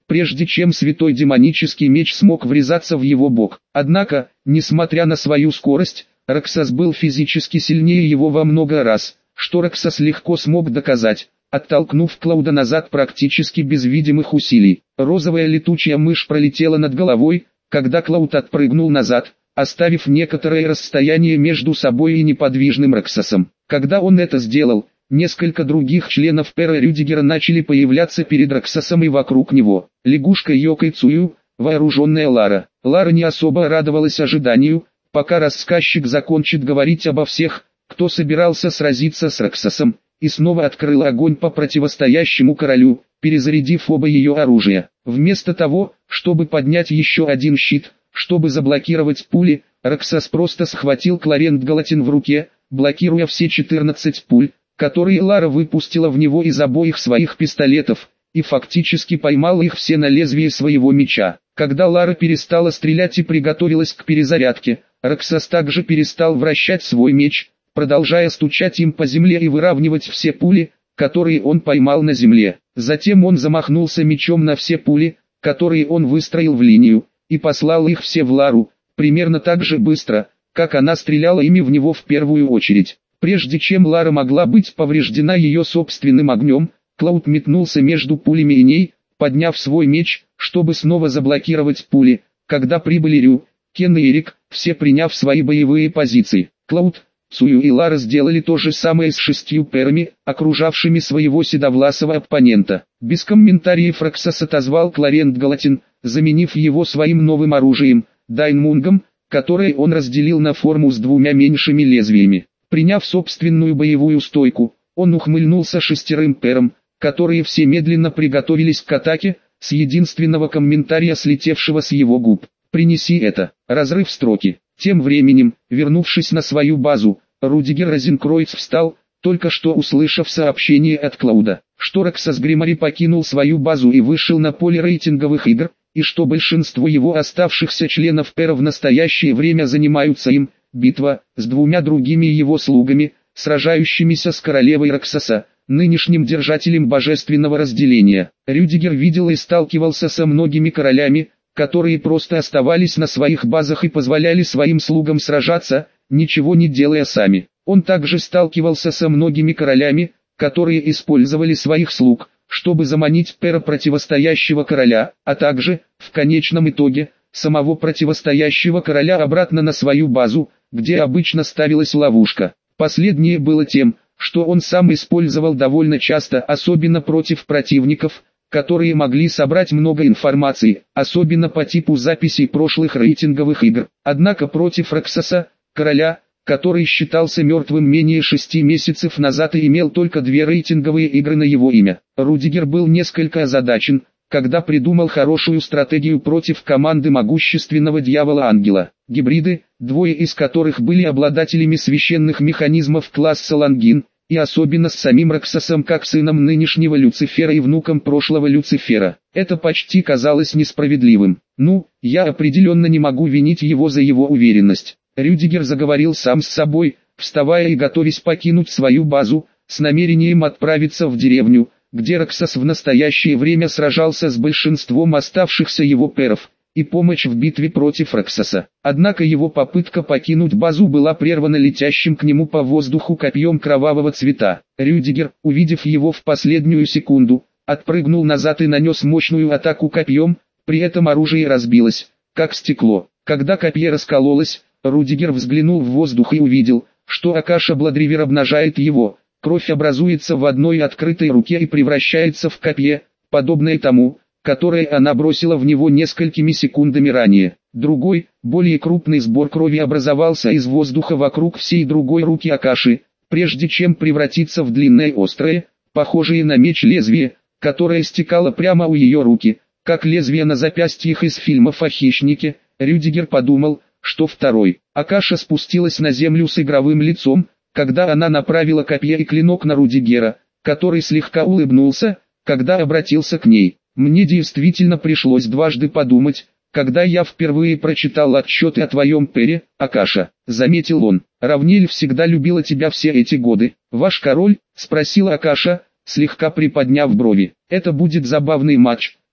Speaker 1: прежде чем святой демонический меч смог врезаться в его бок. Однако, несмотря на свою скорость, Роксас был физически сильнее его во много раз, что Роксас легко смог доказать, оттолкнув Клауда назад практически без видимых усилий. Розовая летучая мышь пролетела над головой, когда Клауд отпрыгнул назад, оставив некоторое расстояние между собой и неподвижным Роксасом. Когда он это сделал, несколько других членов пэра Рюдигера начали появляться перед Роксасом и вокруг него. Лягушка Йокой Цую, вооруженная Лара. Лара не особо радовалась ожиданию, пока рассказчик закончит говорить обо всех, кто собирался сразиться с Роксасом, и снова открыла огонь по противостоящему королю, перезарядив оба ее оружия. Вместо того, чтобы поднять еще один щит, чтобы заблокировать пули, Роксас просто схватил Кларент Галатин в руке, блокируя все 14 пуль, которые Лара выпустила в него из обоих своих пистолетов, и фактически поймал их все на лезвие своего меча. Когда Лара перестала стрелять и приготовилась к перезарядке, Роксас также перестал вращать свой меч, продолжая стучать им по земле и выравнивать все пули, которые он поймал на земле. Затем он замахнулся мечом на все пули, которые он выстроил в линию, и послал их все в Лару, примерно так же быстро, как она стреляла ими в него в первую очередь. Прежде чем Лара могла быть повреждена ее собственным огнем, Клауд метнулся между пулями и ней, подняв свой меч, чтобы снова заблокировать пули. Когда прибыли Рю, Кен и Эрик, все приняв свои боевые позиции, Клауд, Цую и Лара сделали то же самое с 6 пэрами, окружавшими своего седовласого оппонента. Без комментариев Роксас отозвал Кларент Галатин, заменив его своим новым оружием, Дайнмунгом, которое он разделил на форму с двумя меньшими лезвиями. Приняв собственную боевую стойку, он ухмыльнулся 6 пэрам, которые все медленно приготовились к атаке, с единственного комментария, слетевшего с его губ: «Принеси это». Разрыв строки. Тем временем, вернувшись на свою базу, Рудигер Розенкройц встал, только что услышав сообщение от Клауда, что Роксас Гримари покинул свою базу и вышел на поле рейтинговых игр, и что большинство его оставшихся членов пэра в настоящее время занимаются им. Битва с двумя другими его слугами, сражающимися с королевой Роксаса, нынешним держателем божественного разделения. Рюдигер видел и сталкивался со многими королями, которые просто оставались на своих базах и позволяли своим слугам сражаться, ничего не делая сами. Он также сталкивался со многими королями, которые использовали своих слуг, чтобы заманить пэра противостоящего короля, а также, в конечном итоге, самого противостоящего короля обратно на свою базу, где обычно ставилась ловушка. Последнее было тем, что он сам использовал довольно часто, особенно против противников, которые могли собрать много информации, особенно по типу записей прошлых рейтинговых игр. Однако против Роксаса, короля, который считался мертвым менее 6 месяцев назад и имел только 2 рейтинговые игры на его имя, Рудигер был несколько озадачен, когда придумал хорошую стратегию против команды могущественного дьявола-ангела. Гибриды, 2 из которых были обладателями священных механизмов класса Лангин, и особенно с самим Роксасом как сыном нынешнего Люцифера и внуком прошлого Люцифера. Это почти казалось несправедливым. Ну, я определенно не могу винить его за его уверенность. Рюдигер заговорил сам с собой, вставая и готовясь покинуть свою базу, с намерением отправиться в деревню, где Роксас в настоящее время сражался с большинством оставшихся его пэров, и помочь в битве против Роксаса. Однако его попытка покинуть базу была прервана летящим к нему по воздуху копьем кровавого цвета. Рюдигер, увидев его в последнюю секунду, отпрыгнул назад и нанес мощную атаку копьем, при этом оружие разбилось, как стекло. Когда копье раскололось, Рудигер взглянул в воздух и увидел, что Акаша Бладривер обнажает его. Кровь образуется в одной открытой руке и превращается в копье, подобное тому, которое она бросила в него несколькими секундами ранее. Другой, более крупный сбор крови образовался из воздуха вокруг всей другой руки Акаши, прежде чем превратиться в длинное острое, похожее на меч лезвие, которое стекало прямо у ее руки, как лезвие на запястьях из фильмов о хищнике. Рюдигер подумал, что второй. Акаша спустилась на землю с игровым лицом, когда она направила копье и клинок на Рудигера, который слегка улыбнулся, когда обратился к ней. «Мне действительно пришлось дважды подумать, когда я впервые прочитал отчеты о твоем пэре, Акаша», — заметил он. «Равнель всегда любила тебя все эти годы». «Ваш король?» — спросила Акаша, слегка приподняв брови. «Это будет забавный матч,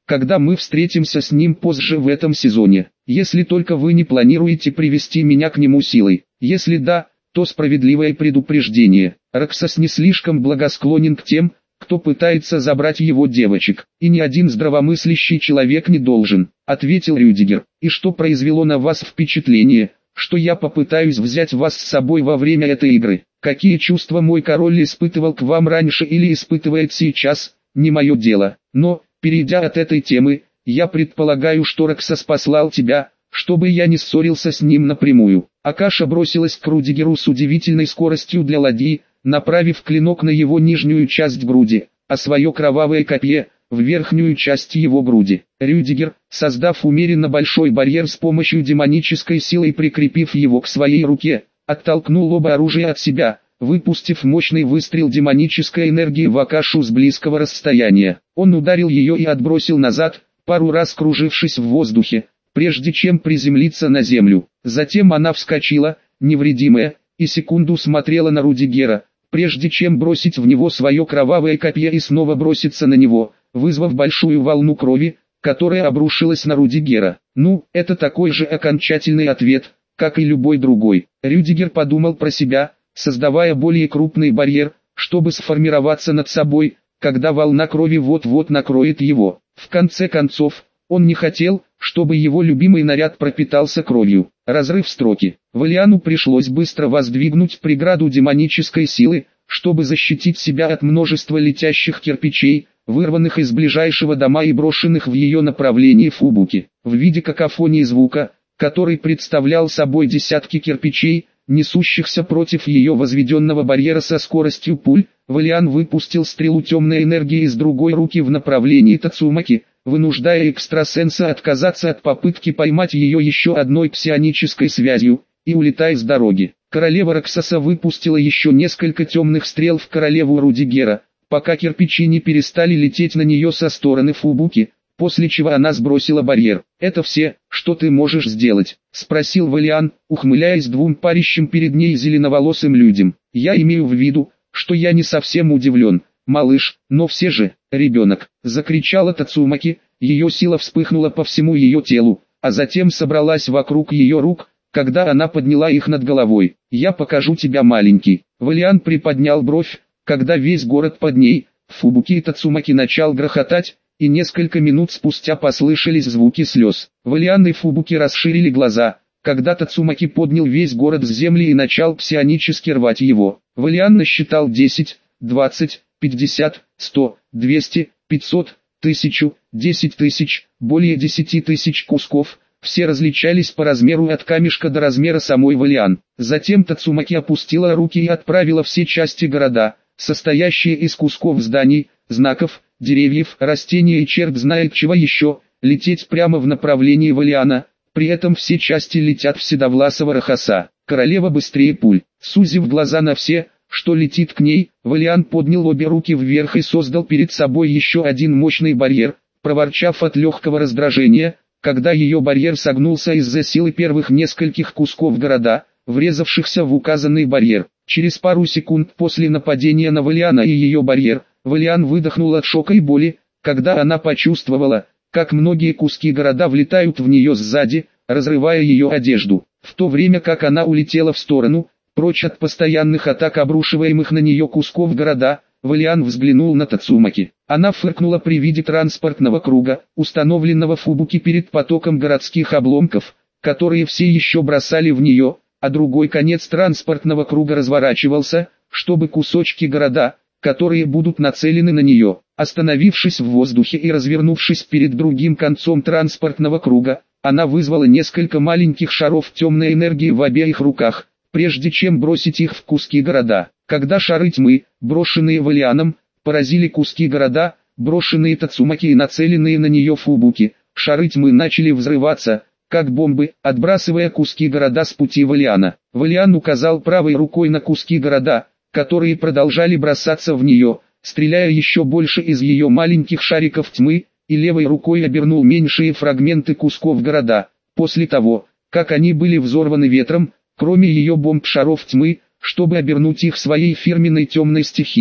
Speaker 1: когда мы встретимся с ним позже в этом сезоне. Если только вы не планируете привести меня к нему силой. Если да, то справедливое предупреждение. Роксос не слишком благосклонен к тем, кто пытается забрать его девочек, и ни один здравомыслящий человек не должен, ответил Рюдигер. И что произвело на вас впечатление, что я попытаюсь взять вас с собой во время этой игры? Какие чувства мой король испытывал к вам раньше или испытывает сейчас, не мое дело. Но, перейдя от этой темы, я предполагаю, что Роксос послал тебя, чтобы я не ссорился с ним напрямую. Акаша бросилась к Рюдигеру с удивительной скоростью для ладьи, направив клинок на его нижнюю часть груди, а свое кровавое копье в верхнюю часть его груди. Рюдигер, создав умеренно большой барьер с помощью демонической силы и прикрепив его к своей руке, оттолкнул оба оружия от себя, выпустив мощный выстрел демонической энергии в Акашу с близкого расстояния. Он ударил ее и отбросил назад, пару раз кружившись в воздухе, прежде чем приземлиться на землю. Затем она вскочила, невредимая, и секунду смотрела на Рюдигера, прежде чем бросить в него свое кровавое копье и снова броситься на него, вызвав большую волну крови, которая обрушилась на Рюдигера. Ну, это такой же окончательный ответ, как и любой другой. Рюдигер подумал про себя, создавая более крупный барьер, чтобы сформироваться над собой, когда волна крови вот-вот накроет его. В конце концов, он не хотел, чтобы его любимый наряд пропитался кровью. Разрыв строки. Валиану пришлось быстро воздвигнуть преграду демонической силы, чтобы защитить себя от множества летящих кирпичей, вырванных из ближайшего дома и брошенных в ее направлении фубуки. В виде какофонии звука, который представлял собой десятки кирпичей, несущихся против ее возведенного барьера со скоростью пуль, Валиан выпустил стрелу темной энергии из другой руки в направлении Тацумаки, вынуждая экстрасенса отказаться от попытки поймать ее еще одной псионической связью, и улетая с дороги. Королева Роксоса выпустила еще несколько темных стрел в королеву Рюдигера, пока кирпичи не перестали лететь на нее со стороны фубуки, после чего она сбросила барьер. «Это все, что ты можешь сделать?» — спросил Валиан, ухмыляясь двум парящим перед ней зеленоволосым людям. «Я имею в виду, что я не совсем удивлен, малыш, но все же, ребенок!» — закричала Тацумаки, ее сила вспыхнула по всему ее телу, а затем собралась вокруг ее рук, когда она подняла их над головой. «Я покажу тебя, маленький!» Валиан приподнял бровь, когда весь город под ней, Фубуки и Тацумаки, начал грохотать, и несколько минут спустя послышались звуки слез. Валиан и Фубуки расширили глаза, когда Тацумаки поднял весь город с земли и начал псионически рвать его. Валиан насчитал 10, 20, 50, 100, 200, 500, 1000, 10 тысяч, более 10 тысяч кусков, все различались по размеру от камешка до размера самой Валиан. Затем Тацумаки опустила руки и отправила все части города, состоящие из кусков зданий, знаков, деревьев, растений и черт знает чего еще, лететь прямо в направлении Валиана. При этом все части летят в седовласого Рохоса. Королева быстрее пуль. Сузив глаза на все, что летит к ней, Валиан поднял обе руки вверх и создал перед собой еще один мощный барьер, проворчав от легкого раздражения, когда ее барьер согнулся из-за силы первых нескольких кусков города, врезавшихся в указанный барьер. Через пару секунд после нападения на Валиана и ее барьер, Валиан выдохнул от шока и боли, когда она почувствовала, как многие куски города влетают в нее сзади, разрывая ее одежду. В то время как она улетела в сторону, прочь от постоянных атак обрушиваемых на нее кусков города, Валиан взглянул на Тацумаки. Она фыркнула при виде транспортного круга, установленного Фубуки перед потоком городских обломков, которые все еще бросали в нее, а другой конец транспортного круга разворачивался, чтобы кусочки города, которые будут нацелены на нее, остановившись в воздухе и развернувшись перед другим концом транспортного круга, она вызвала несколько маленьких шаров темной энергии в обеих руках, прежде чем бросить их в куски города. Когда шары тьмы, брошенные Валианом, поразили куски города, брошенные Тацумаки и нацеленные на нее Фубуки, шары тьмы начали взрываться, как бомбы, отбрасывая куски города с пути Валиана. Валиан указал правой рукой на куски города, которые продолжали бросаться в нее, стреляя еще больше из ее маленьких шариков тьмы, и левой рукой обернул меньшие фрагменты кусков города. После того, как они были взорваны ветром, кроме ее бомб шаров тьмы, чтобы обернуть их своей фирменной темной стихией,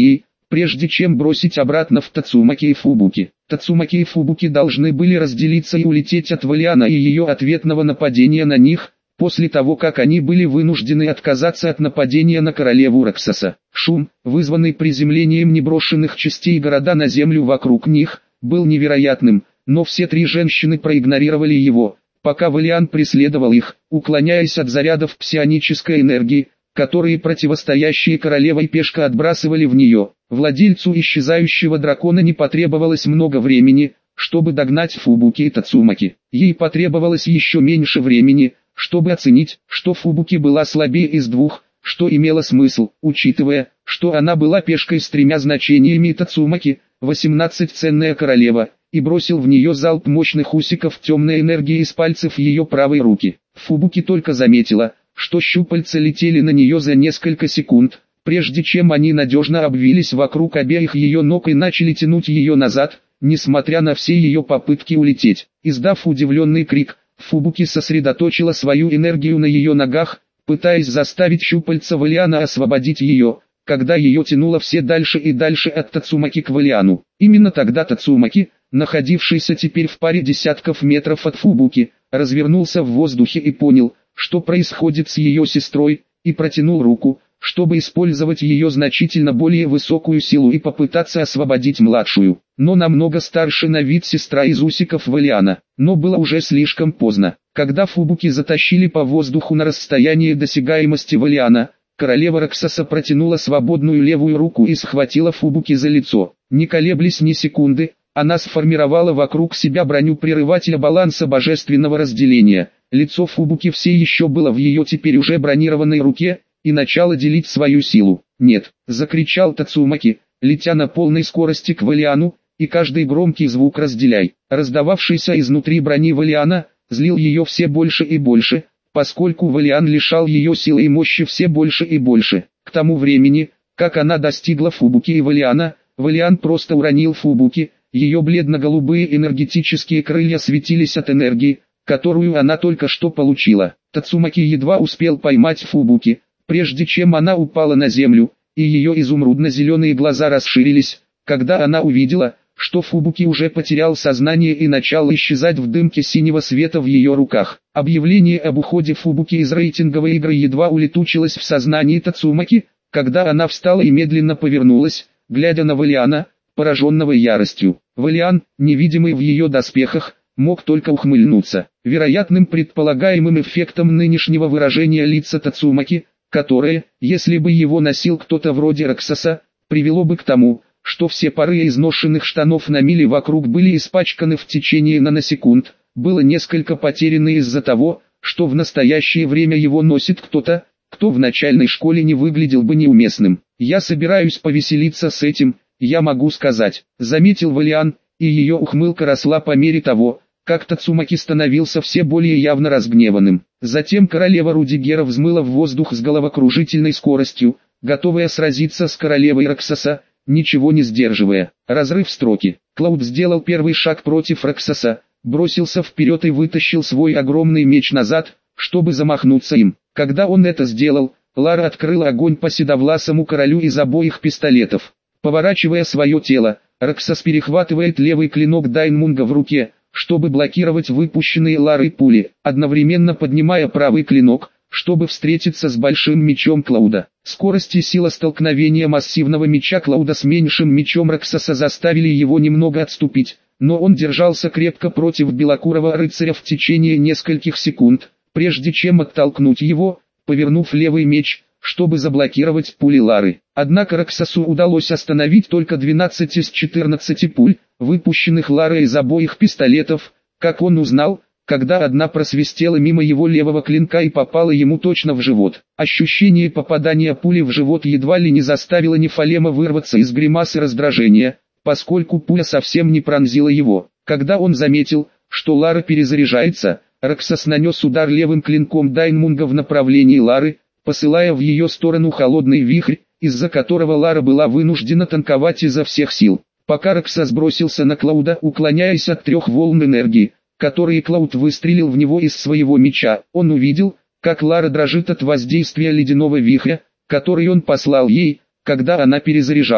Speaker 1: прежде чем бросить обратно в Тацумаки и Фубуки. Тацумаки и Фубуки должны были разделиться и улететь от Валиана и ее ответного нападения на них, после того как они были вынуждены отказаться от нападения на королеву Раксаса. Шум, вызванный приземлением неброшенных частей города на землю вокруг них, был невероятным, но все три женщины проигнорировали его, пока Валиан преследовал их, уклоняясь от зарядов псионической энергии, которые противостоящие королевой пешка отбрасывали в нее. Владельцу исчезающего дракона не потребовалось много времени, чтобы догнать Фубуки и Тацумаки. Ей потребовалось еще меньше времени, чтобы оценить, что Фубуки была слабее из двух, что имело смысл, учитывая, что она была пешкой с 3 значениями, и Тацумаки, 18-ценная королева, и бросил в нее залп мощных усиков темной энергии из пальцев ее правой руки. Фубуки только заметила, что щупальца летели на нее за несколько секунд, прежде чем они надежно обвились вокруг обеих ее ног и начали тянуть ее назад, несмотря на все ее попытки улететь. Издав удивленный крик, Фубуки сосредоточила свою энергию на ее ногах, пытаясь заставить щупальца Валиана освободить ее, когда ее тянуло все дальше и дальше от Тацумаки к Валиану. Именно тогда Тацумаки, находившийся теперь в паре десятков метров от Фубуки, развернулся в воздухе и понял, что происходит с ее сестрой, и протянул руку, чтобы использовать ее значительно более высокую силу и попытаться освободить младшую, но намного старше на вид сестра из усиков Валиана. Но было уже слишком поздно. Когда Фубуки затащили по воздуху на расстояние досягаемости Валиана, королева Раксаса протянула свободную левую руку и схватила Фубуки за лицо. Не колеблясь ни секунды, она сформировала вокруг себя броню прерывателя баланса божественного разделения. Лицо Фубуки все еще было в ее теперь уже бронированной руке, и начало делить свою силу. «Нет!» — закричал Тацумаки, летя на полной скорости к Валиану, и каждый громкий звук разделяй, раздававшийся изнутри брони Валиана, злил ее все больше и больше, поскольку Валиан лишал ее силы и мощи все больше и больше. К тому времени, как она достигла Фубуки и Валиана, Валиан просто уронил Фубуки, ее бледно-голубые энергетические крылья светились от энергии, которую она только что получила. Тацумаки едва успел поймать Фубуки, прежде чем она упала на землю, и ее изумрудно-зеленые глаза расширились, когда она увидела, что Фубуки уже потерял сознание и начал исчезать в дымке синего света в ее руках. Объявление об уходе Фубуки из рейтинговой игры едва улетучилось в сознании Тацумаки, когда она встала и медленно повернулась, глядя на Валиана, пораженного яростью. Валиан, невидимый в ее доспехах, мог только ухмыльнуться. Вероятным предполагаемым эффектом нынешнего выражения лица Тацумаки, которое, если бы его носил кто-то вроде Раксаса, привело бы к тому, что все поры изношенных штанов на мили вокруг были испачканы в течение наносекунд, было несколько потеряно из-за того, что в настоящее время его носит кто-то, кто в начальной школе не выглядел бы неуместным. «Я собираюсь повеселиться с этим, я могу сказать», — заметил Валиан, и ее ухмылка росла по мере того, как Тацумаки становился все более явно разгневанным. Затем королева Рудигера взмыла в воздух с головокружительной скоростью, готовая сразиться с королевой Раксаса, ничего не сдерживая. Разрыв строки. Клауд сделал первый шаг против Раксаса, бросился вперед и вытащил свой огромный меч назад, чтобы замахнуться им. Когда он это сделал, Лара открыла огонь по седовласому королю из обоих пистолетов. Поворачивая свое тело, Раксас перехватывает левый клинок Дайнмунга в руке, чтобы блокировать выпущенные Ларой пули, одновременно поднимая правый клинок, чтобы встретиться с большим мечом Клауда. Скорость и сила столкновения массивного меча Клауда с меньшим мечом Раксаса заставили его немного отступить, но он держался крепко против белокурого рыцаря в течение нескольких секунд, прежде чем оттолкнуть его, повернув левый меч, чтобы заблокировать пули Лары. Однако Раксасу удалось остановить только 12 из 14 пуль, выпущенных Ларой из обоих пистолетов, как он узнал, когда одна просвистела мимо его левого клинка и попала ему точно в живот. Ощущение попадания пули в живот едва ли не заставило Нефалема вырваться из гримасы раздражения, поскольку пуля совсем не пронзила его. Когда он заметил, что Лара перезаряжается, Раксас нанес удар левым клинком Дайнмунга в направлении Лары, посылая в ее сторону холодный вихрь, из-за которого Лара была вынуждена танковать изо всех сил. Пока Раксас бросился на Клауда, уклоняясь от 3 волн энергии, которые Клауд выстрелил в него из своего меча, он увидел, как Лара дрожит от воздействия ледяного вихря, который он послал ей, когда она перезаряжалась.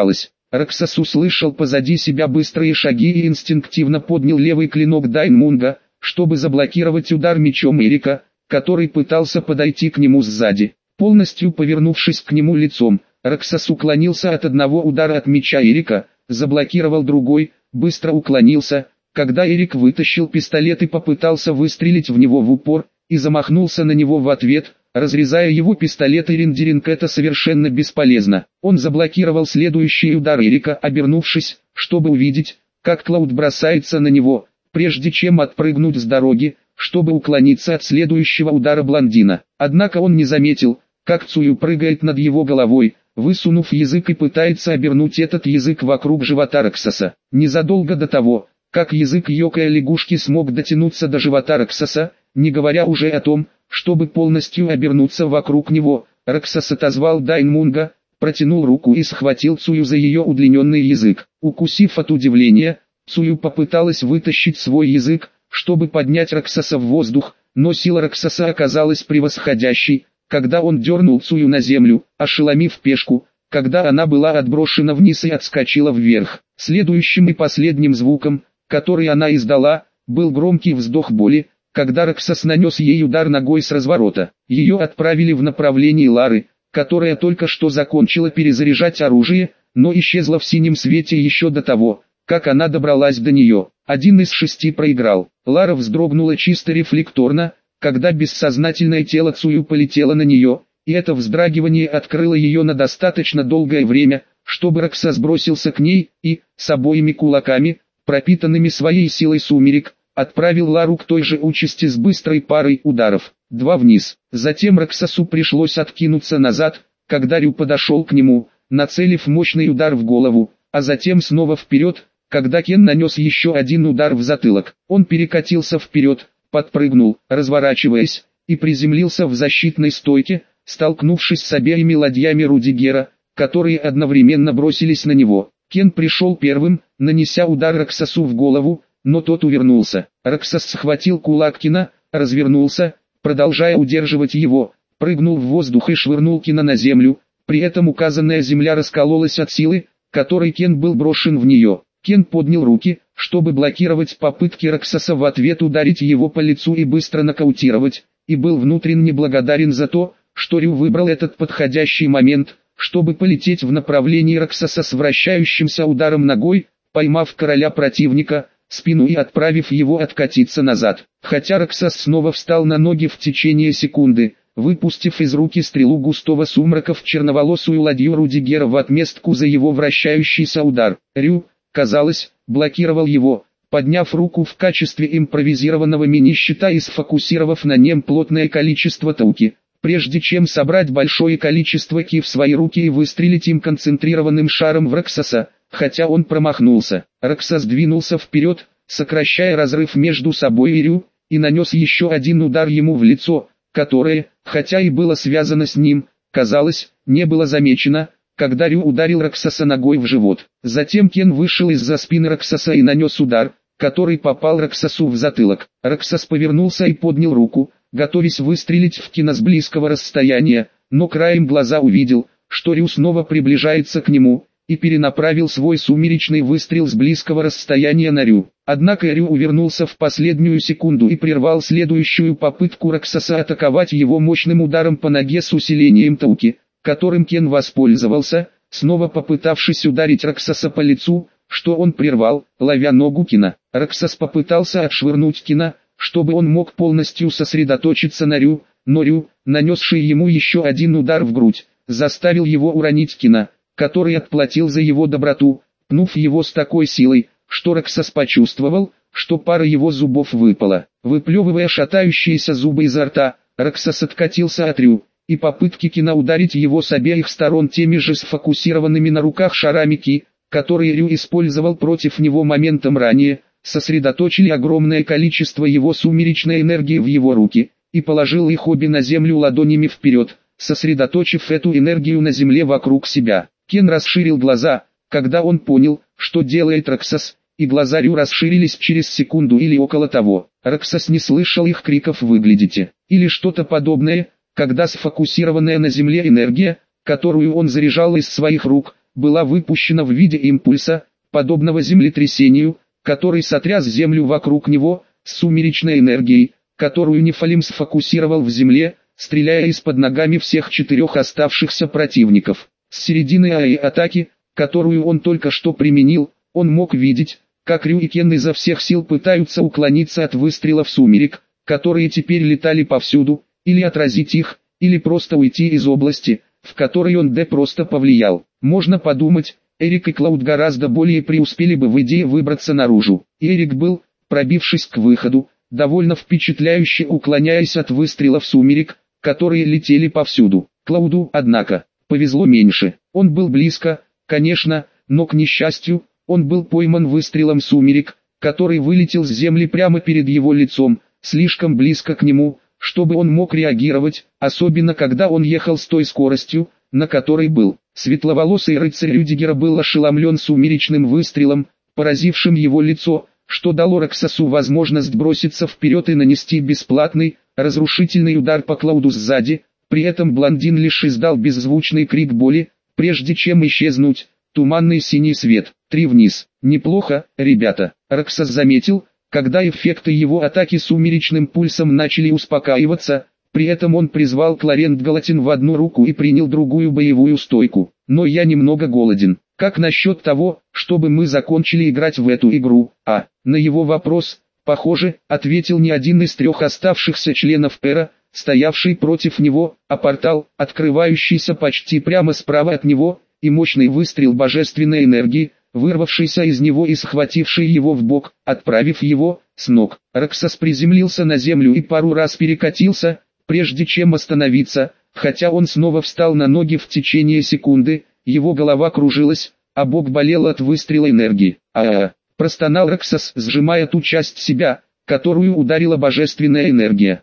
Speaker 1: Раксас услышал позади себя быстрые шаги и инстинктивно поднял левый клинок Дайнмунга, чтобы заблокировать удар мечом Эрика, который пытался подойти к нему сзади. Полностью повернувшись к нему лицом, Раксас уклонился от одного удара от меча Эрика, заблокировал другой, быстро уклонился, когда Эрик вытащил пистолет и попытался выстрелить в него в упор, и замахнулся на него в ответ, разрезая его пистолет и рендеринг. Это совершенно бесполезно. Он заблокировал следующий удар Эрика, обернувшись, чтобы увидеть, как Клауд бросается на него, прежде чем отпрыгнуть с дороги, чтобы уклониться от следующего удара блондина. Однако он не заметил, как Цую прыгает над его головой, высунув язык и пытается обернуть этот язык вокруг живота Раксаса. Незадолго до того, как язык Йокая лягушки смог дотянуться до живота Раксаса, не говоря уже о том, чтобы полностью обернуться вокруг него, Раксас отозвал Дайнмунга, протянул руку и схватил Цую за ее удлиненный язык. Укусив от удивления, Цую попыталась вытащить свой язык, чтобы поднять Раксаса в воздух, но сила Раксаса оказалась превосходящей, когда он дернул Цую на землю, ошеломив пешку, когда она была отброшена вниз и отскочила вверх. Следующим и последним звуком, который она издала, был громкий вздох боли, когда Раксас нанес ей удар ногой с разворота. Ее отправили в направлении Лары, которая только что закончила перезаряжать оружие, но исчезла в синем свете еще до того, как она добралась до нее. 1 из 6 проиграл. Лара вздрогнула чисто рефлекторно, когда бессознательное тело Цую полетело на нее, и это вздрагивание открыло ее на достаточно долгое время, чтобы Раксас бросился к ней и, с обоими кулаками, пропитанными своей силой сумерек, отправил Лару к той же участи с быстрой парой ударов. 2 вниз. Затем Раксасу пришлось откинуться назад, когда Рю подошел к нему, нацелив мощный удар в голову, а затем снова вперед, когда Кен нанес еще один удар в затылок. Он перекатился вперед, подпрыгнул, разворачиваясь, и приземлился в защитной стойке, столкнувшись с обеими ладьями Рудигера, которые одновременно бросились на него. Кен пришел первым, нанеся удар Раксасу в голову, но тот увернулся. Раксас схватил кулак Кена, развернулся, продолжая удерживать его, прыгнул в воздух и швырнул Кена на землю, при этом указанная земля раскололась от силы, которой Кен был брошен в нее. Кен поднял руки, чтобы блокировать попытки Раксаса в ответ ударить его по лицу и быстро нокаутировать, и был внутренне благодарен за то, что Рю выбрал этот подходящий момент, чтобы полететь в направлении Раксаса с вращающимся ударом ногой, поймав короля противника, спину и отправив его откатиться назад. Хотя Раксас снова встал на ноги в течение секунды, выпустив из руки стрелу густого сумрака в черноволосую ладью Рудигера в отместку за его вращающийся удар. Рю, казалось, блокировал его, подняв руку в качестве импровизированного мини-щита и сфокусировав на нем плотное количество тауки, прежде чем собрать большое количество ки в свои руки и выстрелить им концентрированным шаром в Раксаса, хотя он промахнулся. Раксас двинулся вперед, сокращая разрыв между собой и Рю, и нанес еще один удар ему в лицо, которое, хотя и было связано с ним, казалось, не было замечено, когда Рю ударил Раксаса ногой в живот. Затем Кен вышел из-за спины Раксаса и нанес удар, который попал Раксасу в затылок. Раксас повернулся и поднял руку, готовясь выстрелить в Кена с близкого расстояния, но краем глаза увидел, что Рю снова приближается к нему, и перенаправил свой сумеречный выстрел с близкого расстояния на Рю. Однако Рю увернулся в последнюю секунду и прервал следующую попытку Раксаса атаковать его мощным ударом по ноге с усилением тауки, которым Кен воспользовался, снова попытавшись ударить Раксаса по лицу, что он прервал, ловя ногу Кена. Раксас попытался отшвырнуть Кена, чтобы он мог полностью сосредоточиться на Рю, но Рю, нанесший ему еще один удар в грудь, заставил его уронить Кена, который отплатил за его доброту, пнув его с такой силой, что Раксас почувствовал, что пара его зубов выпала. Выплевывая шатающиеся зубы изо рта, Раксас откатился от Рю, и попытки Кена ударить его с обеих сторон теми же сфокусированными на руках шарами ки, которые Рю использовал против него моментом ранее, сосредоточили огромное количество его сумеречной энергии в его руки, и положил их обе на землю ладонями вперед, сосредоточив эту энергию на земле вокруг себя. Кен расширил глаза, когда он понял, что делает Раксас, и глаза Рю расширились через секунду или около того. Раксас не слышал их криков «выглядите» или что-то подобное, когда сфокусированная на земле энергия, которую он заряжал из своих рук, была выпущена в виде импульса, подобного землетрясению, который сотряс землю вокруг него, с сумеречной энергией, которую Нефалим сфокусировал в земле, стреляя из-под ногами всех 4 оставшихся противников. С середины атаки, которую он только что применил, он мог видеть, как Рю и Кен изо всех сил пытаются уклониться от выстрелов сумерек, которые теперь летали повсюду, или отразить их, или просто уйти из области, в которой он просто повлиял. Можно подумать, Эрик и Клауд гораздо более преуспели бы в идее выбраться наружу. И Эрик был, пробившись к выходу, довольно впечатляюще уклоняясь от выстрелов сумерек, которые летели повсюду. Клауду, однако, повезло меньше. Он был близко, конечно, но к несчастью, он был пойман выстрелом сумерек, который вылетел с земли прямо перед его лицом, слишком близко к нему, чтобы он мог реагировать, особенно когда он ехал с той скоростью, на которой был. Светловолосый рыцарь Рюдигера был ошеломлен сумеречным выстрелом, поразившим его лицо, что дало Роксасу возможность броситься вперед и нанести бесплатный, разрушительный удар по Клауду сзади. При этом блондин лишь издал беззвучный крик боли, прежде чем исчезнуть. Туманный синий свет. 3 вниз. Неплохо, ребята. Роксас заметил, когда эффекты его атаки сумеречным пульсом начали успокаиваться. При этом он призвал Кларент Галатин в одну руку и принял другую боевую стойку. Но я немного голоден. Как насчет того, чтобы мы закончили играть в эту игру? На его вопрос, похоже, ответил не один из 3 оставшихся членов Пэра, стоявший против него, а портал, открывающийся почти прямо справа от него, и мощный выстрел божественной энергии, вырвавшийся из него и схвативший его в бок, отправив его с ног. Роксас приземлился на землю и пару раз перекатился, прежде чем остановиться, хотя он снова встал на ноги в течение секунды, его голова кружилась, а бок болел от выстрела энергии. Простонал Роксас, сжимая ту часть себя, которую ударила божественная энергия.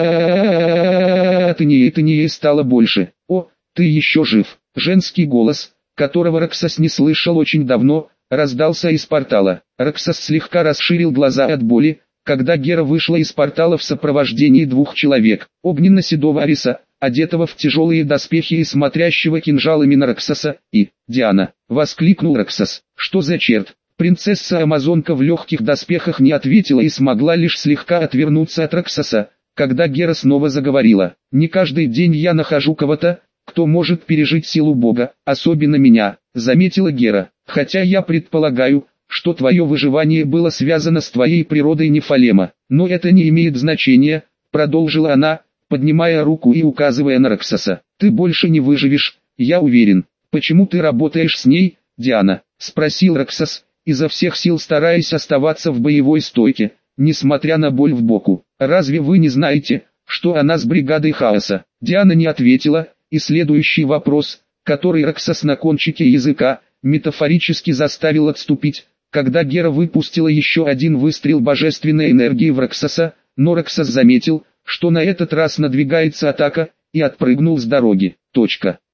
Speaker 1: Ты не стало больше. О, ты еще жив. Женский голос, которого Роксас не слышал очень давно, раздался из портала. Роксас слегка расширил глаза от боли, когда Гера вышла из портала в сопровождении 2 человек. Огненно-седого Ариса, одетого в тяжелые доспехи и смотрящего кинжалами на Роксаса, и «Диана!» — воскликнул Роксас. «Что за черт?» Принцесса-амазонка в легких доспехах не ответила и смогла лишь слегка отвернуться от Роксаса, когда Гера снова заговорила. «Не каждый день я нахожу кого-то, кто может пережить силу Бога, особенно меня», — заметила Гера. «Хотя я предполагаю, что твое выживание было связано с твоей природой Нефалема. Но это не имеет значения», — продолжила она, поднимая руку и указывая на Роксаса. «Ты больше не выживешь, я уверен. Почему ты работаешь с ней, Диана?» — спросил Роксас, изо всех сил стараясь оставаться в боевой стойке, несмотря на боль в боку. «Разве вы не знаете, что она с бригадой хаоса?» Диана не ответила, и следующий вопрос, который Роксас на кончике языка, метафорически заставил отступить, когда Гера выпустила еще один выстрел божественной энергии в Роксаса, но Роксас заметил, что на этот раз надвигается атака, и отпрыгнул с дороги.